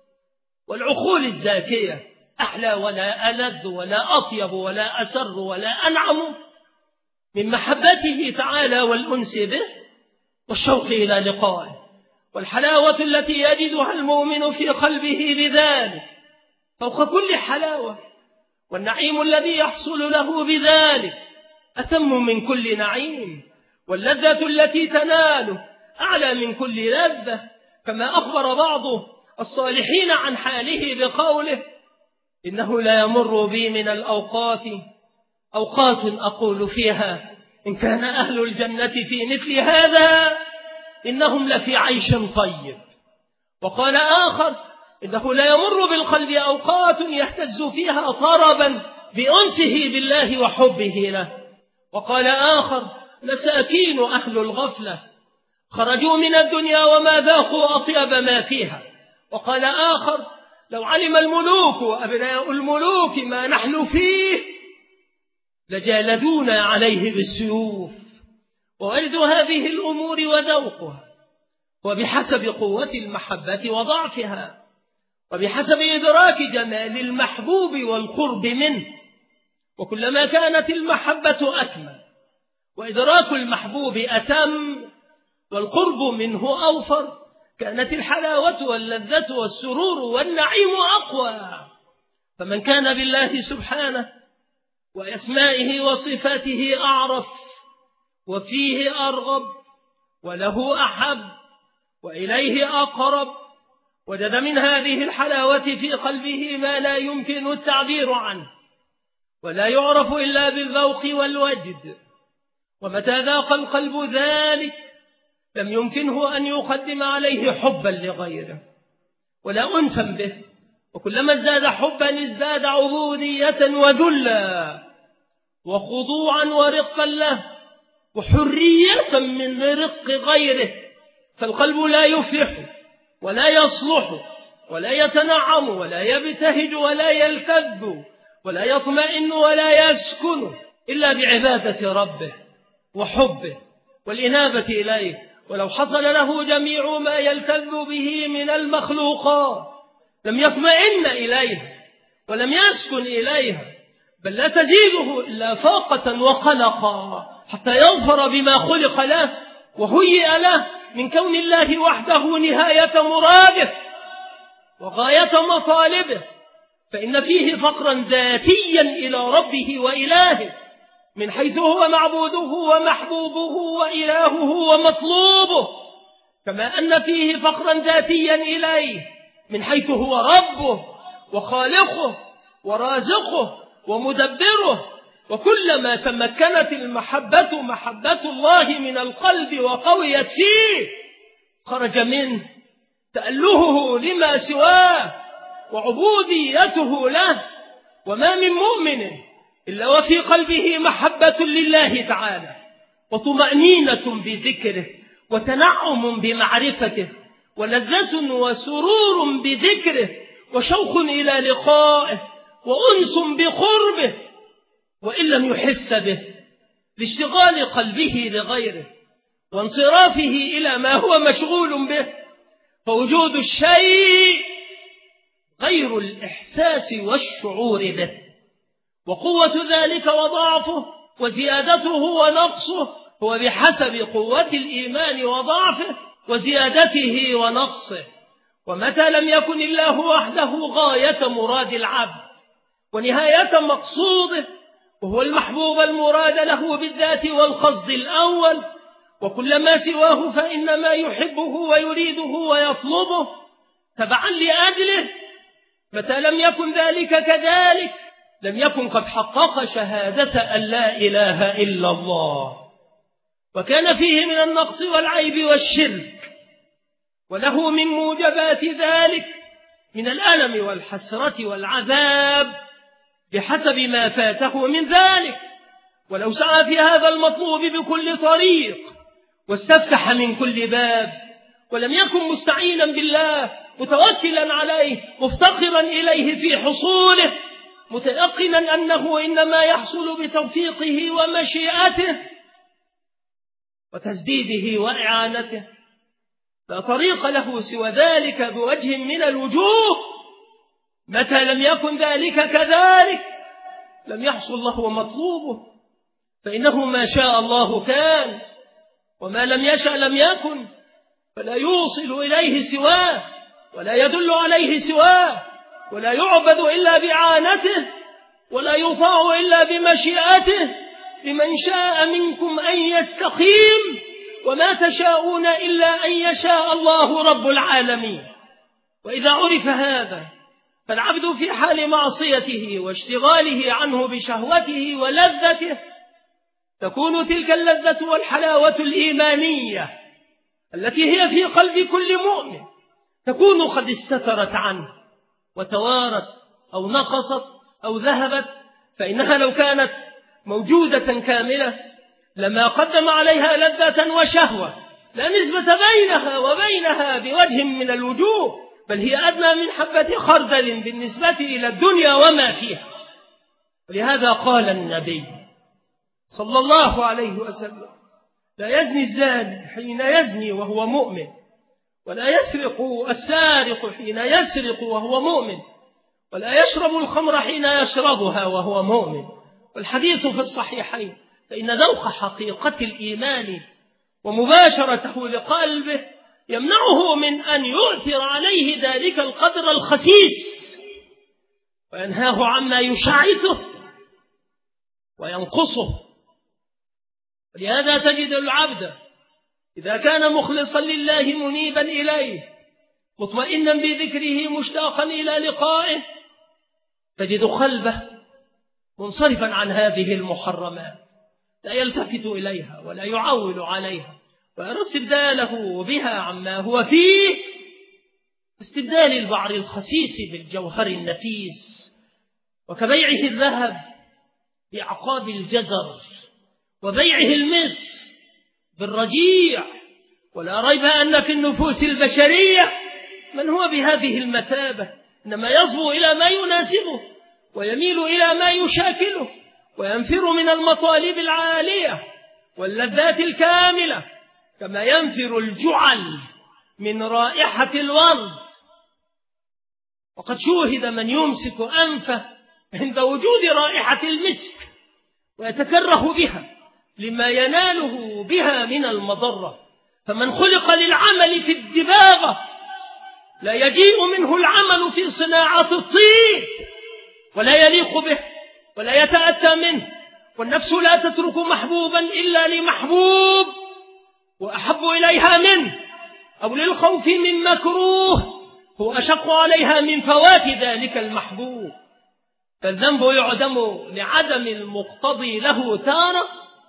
والعقول الزاكية أحلى ولا ألذ ولا أطيب ولا أسر ولا أنعم من محبته تعالى والأنس به والشوق إلى لقائه، والحلاوة التي يجدها المؤمن في قلبه بذلك فوق كل حلاوة، والنعيم الذي يحصل له بذلك أتم من كل نعيم، واللذة التي تناله أعلى من كل لذة. كما أخبر بعض الصالحين عن حاله بقوله: إنه لا يمر بي من الأوقات أوقات أقول فيها إن كان أهل الجنة في مثل هذا إنهم لفي عيش طيب. وقال آخر: إنه لا يمر بالقلب أوقات يهتز فيها طربا بأنسه بالله وحبه له. وقال آخر: مساكين أهل الغفلة خرجوا من الدنيا وما ذاقوا أطيب ما فيها. وقال آخر: لو علم الملوك وأبناء الملوك ما نحن فيه لجالدونا عليه بالسيوف. وورد هذه الأمور وذوقها وبحسب قوة المحبة وضعفها، وبحسب إدراك جمال المحبوب والقرب منه. وكلما كانت المحبة أكمل وإدراك المحبوب أتم والقرب منه أوفر كانت الحلاوة واللذة والسرور والنعيم أقوى. فمن كان بالله سبحانه وأسمائه وصفاته أعرف وفيه أرغب وله أحب وإليه أقرب وجد من هذه الحلاوة في قلبه ما لا يمكن التعبير عنه ولا يعرف إلا بالذوق والوجد. ومتى ذاق القلب ذلك لم يمكنه أن يقدم عليه حبا لغيره ولا أنسا به، وكلما ازداد حبا ازداد عبودية وذلا وخضوعا ورقا له وحرية من رق غيره. فالقلب لا يفلح ولا يصلح ولا يتنعم ولا يبتهج ولا يلتذ ولا يطمئن ولا يسكن إلا بعبادة ربه وحبه والإنابة إليه. ولو حصل له جميع ما يلتذ به من المخلوقات لم يطمئن إليها ولم يسكن إليها، بل لا تزيده إلا فاقة وخلقا حتى يظفر بما خلق له وهيئ له من كون الله وحده نهاية مراده وغاية مطالبه، فإن فيه فقرا ذاتيا إلى ربه وإلهه من حيث هو معبوده ومحبوبه وإلهه ومطلوبه، كما أن فيه فقرا ذاتيا إليه من حيث هو ربه وخالقه ورازقه ومدبره. وكلما تمكنت المحبة محبة الله من القلب وقويت فيه خرج منه تألهه لما سواه وعبوديته له. وما من مؤمن إلا وفي قلبه محبة لله تعالى وطمأنينة بذكره وتنعم بمعرفته ولذة وسرور بذكره وشوق إلى لقائه وأنس بقربه، وإن لم يحس به لاشتغال قلبه لغيره وانصرافه إلى ما هو مشغول به، فوجود الشيء غير الإحساس والشعور به، وقوة ذلك وضعفه وزيادته ونقصه هو بحسب قوة الإيمان وضعفه وزيادته ونقصه. ومتى لم يكن الله وحده غاية مراد العبد ونهاية مقصوده وهو المحبوب المراد له بالذات والقصد الأول، وكل ما سواه فإنما يحبه ويريده ويطلبه تبعا لأجله، متى لم يكن ذلك كذلك لم يكن قد حقق شهادة أن لا إله إلا الله، وكان فيه من النقص والعيب والشرك، وله من موجبات ذلك من الألم والحسرة والعذاب بحسب ما فاته من ذلك. ولو سعى في هذا المطلوب بكل طريق واستفتح من كل باب ولم يكن مستعينا بالله متوكلا عليه مفتقرا إليه في حصوله متيقنا أنه إنما يحصل بتوفيقه ومشيئته وتسديده وإعانته، لا طريق له سوى ذلك بوجه من الوجوه. متى لم يكن ذلك كذلك لم يحصل له مطلوبه، فإنه ما شاء الله كان وما لم يشأ لم يكن، فلا يوصل إليه سواه ولا يدل عليه سواه ولا يعبد إلا بإعانته ولا يطاع إلا بمشيئته. لمن شاء منكم أن يستقيم وما تشاءون إلا أن يشاء الله رب العالمين. وإذا عرف هذا فالعبد في حال معصيته واشتغاله عنه بشهوته ولذته تكون تلك اللذة والحلاوة الإيمانية التي هي في قلب كل مؤمن تكون قد استترت عنه وتوارت أو نقصت أو ذهبت، فإنها لو كانت موجودة كاملة لما قدم عليها لذة وشهوة لا نسبة بينها وبينها بوجه من الوجوه، بل هي أدنى من حبة خردل بالنسبة إلى الدنيا وما فيها. ولهذا قال النبي صلى الله عليه وسلم: لا يزني الزاني حين يزني وهو مؤمن، ولا يسرق السارق حين يسرق وهو مؤمن، ولا يشرب الخمر حين يشربها وهو مؤمن. والحديث في الصحيحين، فإن ذوق حقيقة الإيمان ومباشرته لقلبه يمنعه من أن يؤثر عليه ذلك القدر الخسيس وينهاه عما يشعثه وينقصه. ولهذا تجد العبد إذا كان مخلصا لله منيبا إليه مطمئنا بذكره مشتاقا إلى لقائه تجد قلبه منصرفا عن هذه المحرمات لا يلتفت إليها ولا يعول عليها ويرى استبداله بها عما هو فيه استبدال البعر الخسيس بالجوهر النفيس، وكبيعه الذهب بأعقاب الجزر وبيعه المس بالرجيع. ولا ريب أن في النفوس البشرية من هو بهذه المثابة إنما يصبو إلى ما يناسبه ويميل إلى ما يشاكله وينفر من المطالب العالية واللذات الكاملة كما ينفر الجعل من رائحة الورد. وقد شوهد من يمسك أنفه عند وجود رائحة المسك ويتكره بها لما يناله بها من المضرة. فمن خلق للعمل في الدباغة لا يجيء منه العمل في صناعة الطين ولا يليق به ولا يتأتى منه. والنفس لا تترك محبوبا إلا لمحبوب وأحب إليها منه، أو للخوف من مكروه هو أشق عليها من فوات ذلك المحبوب. فالذنب يعدم لعدم المقتضي له تارة،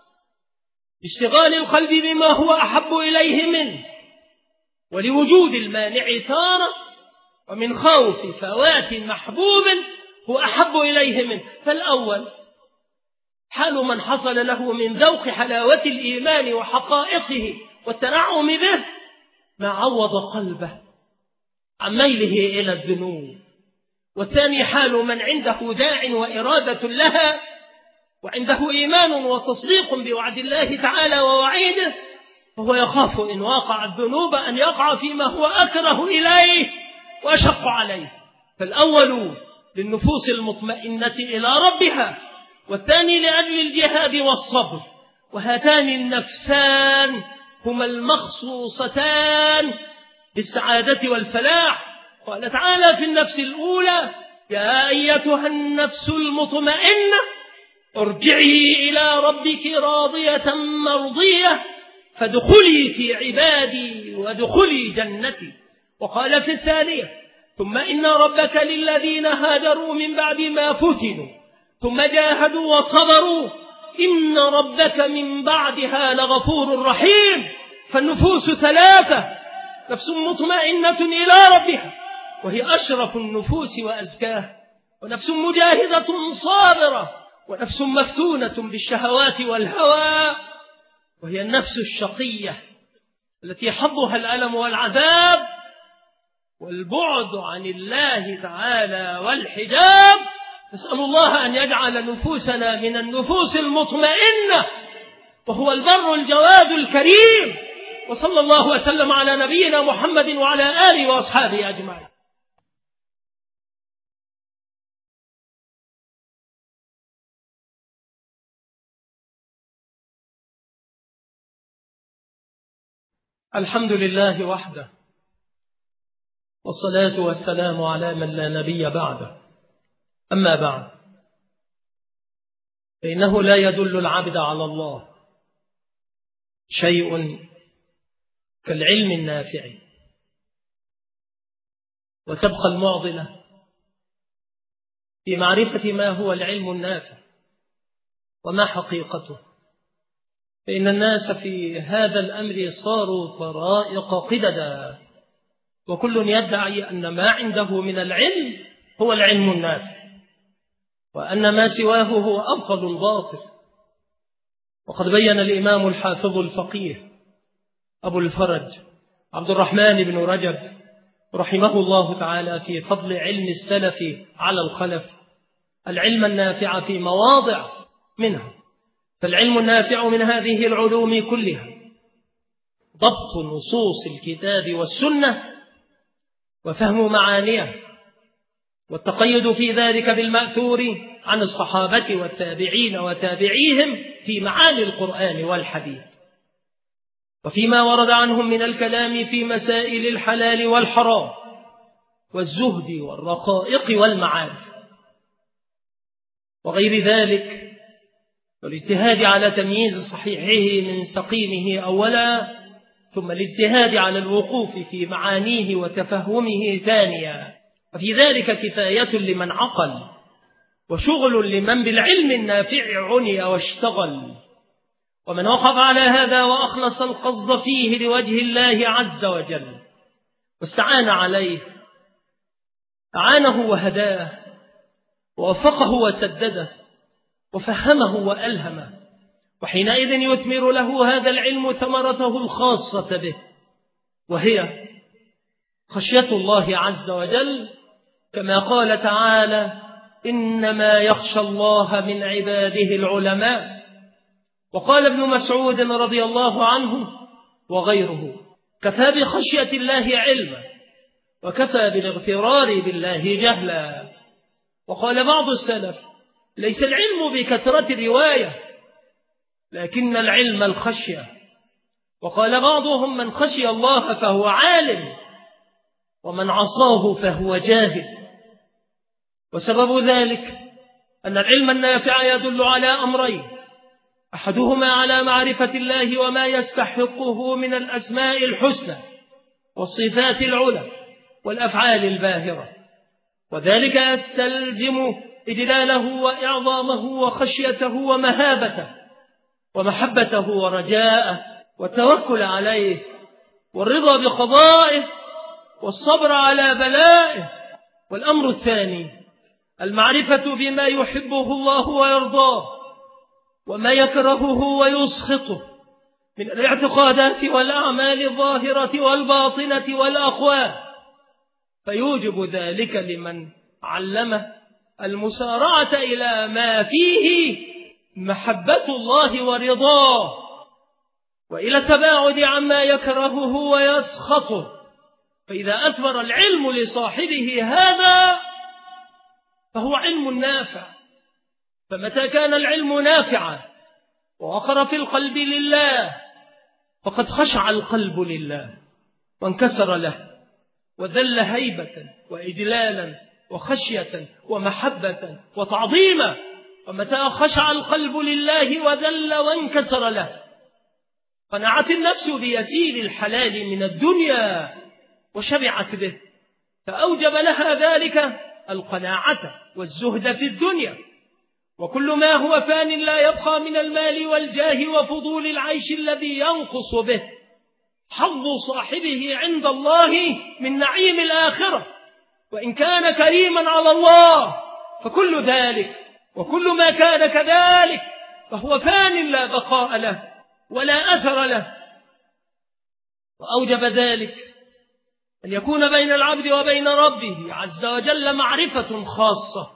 باشتغال القلب بما هو أحب إليه منه، ولوجود المانع تارة، ومن خوف فوات محبوب هو أحب إليه منه. فالأول حال من حصل له من ذوق حلاوة الإيمان وحقائقه والتنعم به ما عوض قلبه عن ميله إلى الذنوب. والثاني حال من عنده داع وإرادة لها، وعنده إيمان وتصديق بوعد الله تعالى ووعيده، فهو يخاف إن وقع الذنوب أن يقع فيما هو أكره إليه وأشق عليه. فالأول للنفوس المطمئنة إلى ربها، والثاني لأجل الجهاد والصبر. وهاتان النفسان هما المخصوصتان بالسعادة والفلاح. قال تعالى في النفس الأولى: يا أيتها النفس المطمئنة ارجعي إلى ربك راضية مرضية فادخلي في عبادي وادخلي جنتي. وقال في الثانية: ثم إن ربك للذين هاجروا من بعد ما فتنوا ثم جاهدوا وصبروا إن ربك من بعدها لغفور رحيم. فالنفوس ثلاثة: نفس مطمئنة إلى ربها وهي أشرف النفوس وأزكاها، ونفس مجاهدة صابرة، ونفس مفتونة بالشهوات والهوى وهي النفس الشقية التي حظها الألم والعذاب والبعد عن الله تعالى والحجاب. نسأل الله أن يجعل نفوسنا من النفوس المطمئنة، وهو البر الجواد الكريم. وصلى الله وسلم على نبينا محمد وعلى آله وأصحابه أجمعين. الحمد لله وحده، والصلاة والسلام على من لا نبي بعده. أما بعد، فإنه لا يدل العبد على الله شيء كالعلم النافع، وتبقى المعضلة في معرفة ما هو العلم النافع وما حقيقته. فإن الناس في هذا الأمر صاروا طرائق قددا، وكل يدعي أن ما عنده من العلم هو العلم النافع، وأن ما سواه هو أبطل الباطل. وقد بين الإمام الحافظ الفقيه أبو الفرج عبد الرحمن بن رجب رحمه الله تعالى في فضل علم السلف على الخلف العلم النافع في مواضع منها. فالعلم النافع من هذه العلوم كلها ضبط نصوص الكتاب والسنة وفهم معانيها، والتقيد في ذلك بالمأثور عن الصحابة والتابعين وتابعيهم في معاني القرآن والحديث، وفيما ورد عنهم من الكلام في مسائل الحلال والحرام والزهد والرقائق والمعارف وغير ذلك، والاجتهاد على تمييز صحيحه من سقيمه أولا، ثم الاجتهاد على الوقوف في معانيه وتفهمه ثانيا. وفي ذلك كفاية لمن عقل، وشغل لمن بالعلم النافع عني واشتغل. ومن وقف على هذا وأخلص القصد فيه لوجه الله عز وجل واستعان عليه أعانه وهداه ووفقه وسدده وفهمه وألهمه، وحينئذ يثمر له هذا العلم ثمرته الخاصة به، وهي خشية الله عز وجل، كما قال تعالى: إنما يخشى الله من عباده العلماء. وقال ابن مسعود رضي الله عنه وغيره: كفى بخشية الله علما، وكفى بالاغترار بالله جهلا. وقال بعض السلف: ليس العلم بكثرة الرواية، لكن العلم الخشية. وقال بعضهم: من خشي الله فهو عالم، ومن عصاه فهو جاهل. وسبب ذلك أن العلم النافع يدل على أمرين: أحدهما على معرفة الله وما يستحقه من الأسماء الحسنى والصفات العلى والأفعال الباهرة، وذلك يستلزم إجلاله وإعظامه وخشيته ومهابته ومحبته ورجاءه والتوكل عليه والرضا بقضائه والصبر على بلائه. والأمر الثاني المعرفة بما يحبه الله ويرضاه وما يكرهه ويسخطه من الاعتقادات والأعمال الظاهرة والباطنة والأقوال، فيوجب ذلك لمن علمه المسارعة إلى ما فيه محبة الله ورضاه، وإلى التباعد عما يكرهه ويسخطه. فإذا أثمر العلم لصاحبه هذا فهو علم نافع. فمتى كان العلم نافعا ووقر في القلب لله فقد خشع القلب لله وانكسر له وذل هيبة وإجلالا وخشية ومحبة وتعظيما. ومتى خشع القلب لله وذل وانكسر له قنعت النفس بيسير الحلال من الدنيا وشبعت به، فأوجب لها ذلك القناعة والزهد في الدنيا. وكل ما هو فان لا يبقى من المال والجاه وفضول العيش الذي ينقص به حظ صاحبه عند الله من نعيم الآخرة، وإن كان كريما على الله فكل ذلك وكل ما كان كذلك فهو فان لا بقاء له ولا أثر له. وأوجب ذلك أن يكون بين العبد وبين ربه عز وجل معرفة خاصة،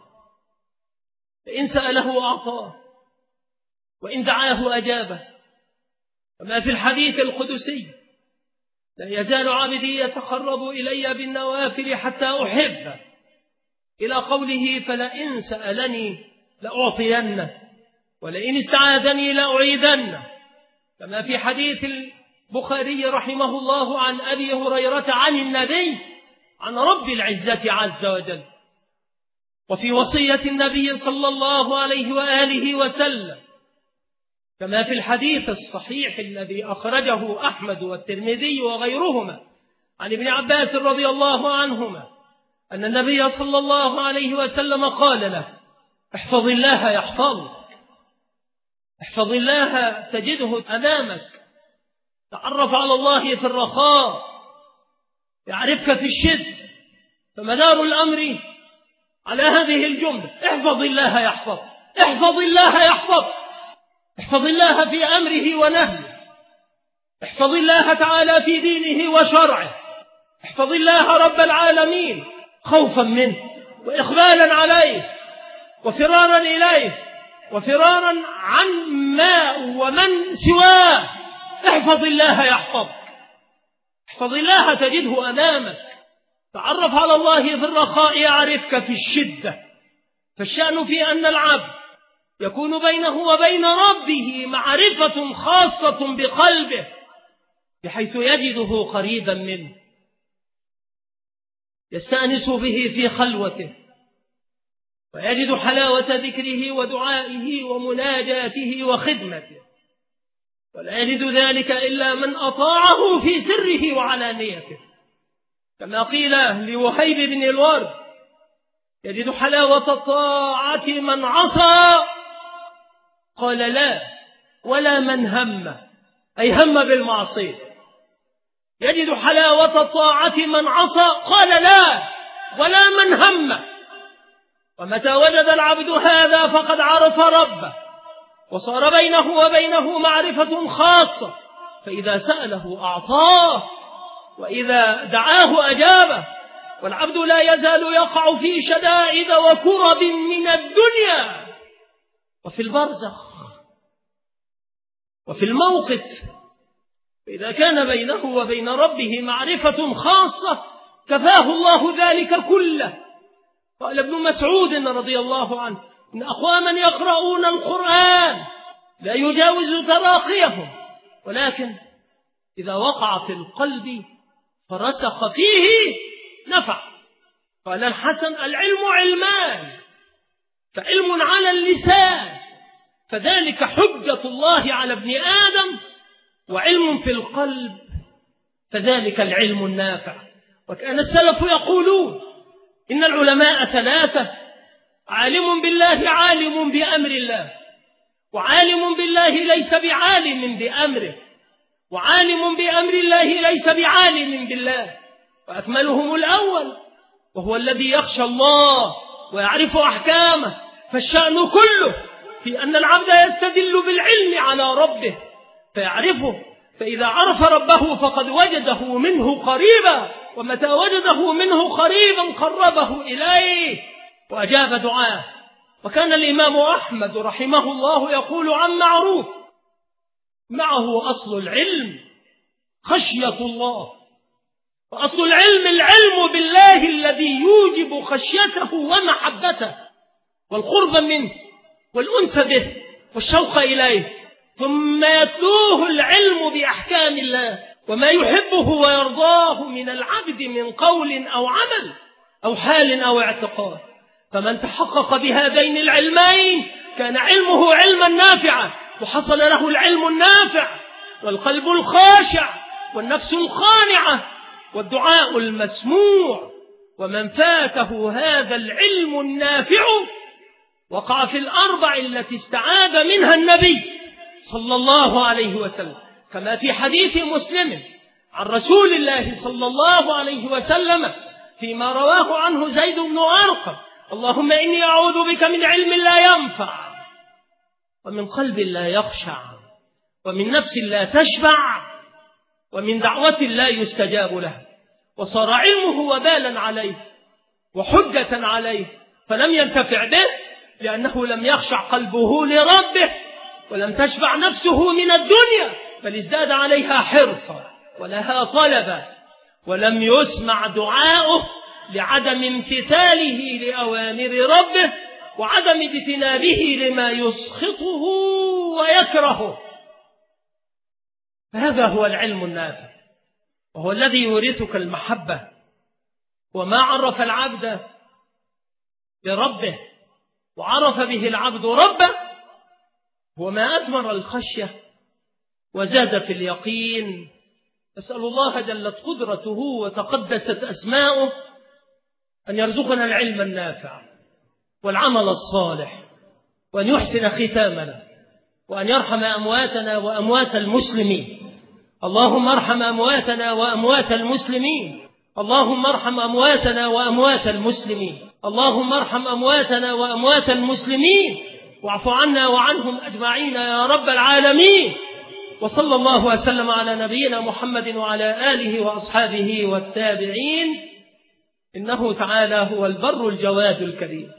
فإن سأله أعطاه وإن دعاه أجابه. وما في الحديث القدسي: لا يزال عبدي يتقرب إلي بالنوافل حتى أحبه، إلى قوله: فلئن سألني لأعطينه ولئن استعاذني لأعيذنه. كما في حديث البخاري رحمه الله عن أبي هريرة عن النبي عن رب العزة عز وجل، وفي وصية النبي صلى الله عليه وآله وسلم، كما في الحديث الصحيح الذي أخرجه أحمد والترمذي وغيرهما عن ابن عباس رضي الله عنهما أن النبي صلى الله عليه وسلم قال له: احفظ الله يحفظك، احفظ الله تجده أمامك، تعرف على الله في الرخاء يعرفك في الشد. فمدار الأمر على هذه الجملة: احفظ الله يحفظ، احفظ الله يحفظ، احفظ الله في أمره ونهيه، احفظ الله تعالى في دينه وشرعه، احفظ الله رب العالمين خوفا منه وإقبالا عليه وفرارا إليه وفرارا عن ما ومن سواه. احفظ الله يحفظك، احفظ الله تجده أمامك، تعرف على الله في الرخاء يعرفك في الشدة. فالشأن في أن العبد يكون بينه وبين ربه معرفة خاصة بقلبه بحيث يجده قريبا منه، يستأنس به في خلوته، ويجد حلاوة ذكره ودعائه ومناجاته وخدمته، ولا يجد ذلك إلا من أطاعه في سره وعلانيته. كما قيل لوهيب بن الورد: يجد حلاوة الطاعة من عصى، قال: لا، ولا من هم، أي هم بالمعصية. يجد حلاوة الطاعة من عصى، قال: لا، ولا من هم. ومتى وجد العبد هذا فقد عرف ربه وصار بينه وبينه معرفة خاصة، فإذا سأله أعطاه وإذا دعاه أجابه. والعبد لا يزال يقع في شدائد وكرب من الدنيا وفي البرزخ وفي الموقف، فإذا كان بينه وبين ربه معرفة خاصة كفاه الله ذلك كله، قال ابن مسعود رضي الله عنه إن أقواما يقرؤون القرآن لا يجاوز تراقيهم، ولكن إذا وقع في القلب فرسخ فيه نفع. قال الحسن العلم علمان، فعلم على اللسان فذلك حجة الله على ابن آدم، وعلم في القلب فذلك العلم النافع. وكان السلف يقولون إن العلماء ثلاثة: عالم بالله عالم بأمر الله، وعالم بالله ليس بعالم بأمره، وعالم بأمر الله ليس بعالم بالله. وأكملهم الأول وهو الذي يخشى الله ويعرف أحكامه. فالشأن كله في أن العبد يستدل بالعلم على ربه فيعرفه، فإذا عرف ربه فقد وجده منه قريبا، ومتى وجده منه قريبا قربه إليه وأجاب دعاه. وكان الإمام أحمد رحمه الله يقول عن معروف: معه أصل العلم خشية الله. وأصل العلم العلم بالله الذي يوجب خشيته ومحبته والقرب منه والأنس به والشوق إليه، ثم يتلوه العلم بأحكام الله وما يحبه ويرضاه من العبد من قول أو عمل أو حال أو اعتقاد. فمن تحقق بهذين العلمين كان علمه علما نافعا، وحصل له العلم النافع والقلب الخاشع والنفس الخانعة والدعاء المسموع. ومن فاته هذا العلم النافع وقع في الأربع التي استعاذ منها النبي صلى الله عليه وسلم، كما في حديث مسلم عن رسول الله صلى الله عليه وسلم فيما رواه عنه زيد بن أرقم: اللهم إني أعوذ بك من علم لا ينفع، ومن قلب لا يخشع، ومن نفس لا تشبع، ومن دعوة لا يستجاب له. وصار علمه وبالا عليه وحجة عليه، فلم ينتفع به لأنه لم يخشع قلبه لربه، ولم تشبع نفسه من الدنيا، بل ازداد عليها حرصا ولها طلبا، ولم يسمع دعاؤه لعدم امتثاله لأوامر ربه وعدم اجتنابه لما يسخطه ويكرهه. فهذا هو العلم النافع، وهو الذي يورثك المحبة. وما عرف العبد بربه وعرف به العبد ربه وما أثمر الخشية وزاد في اليقين. أسأل الله جلت قدرته وتقدست أسماؤه أن يرزقنا العلم النافع والعمل الصالح، وأن يحسن ختامنا، وأن يرحم أمواتنا وأموات المسلمين. اللهم ارحم أمواتنا وأموات المسلمين، اللهم ارحم أمواتنا وأموات المسلمين، اللهم ارحم أمواتنا وأموات المسلمين، واعف عنا وعنهم أجمعين يا رب العالمين. وصلى الله وسلم على نبينا محمد وعلى آله وأصحابه والتابعين، إنه تعالى هو البر الجواد الكريم.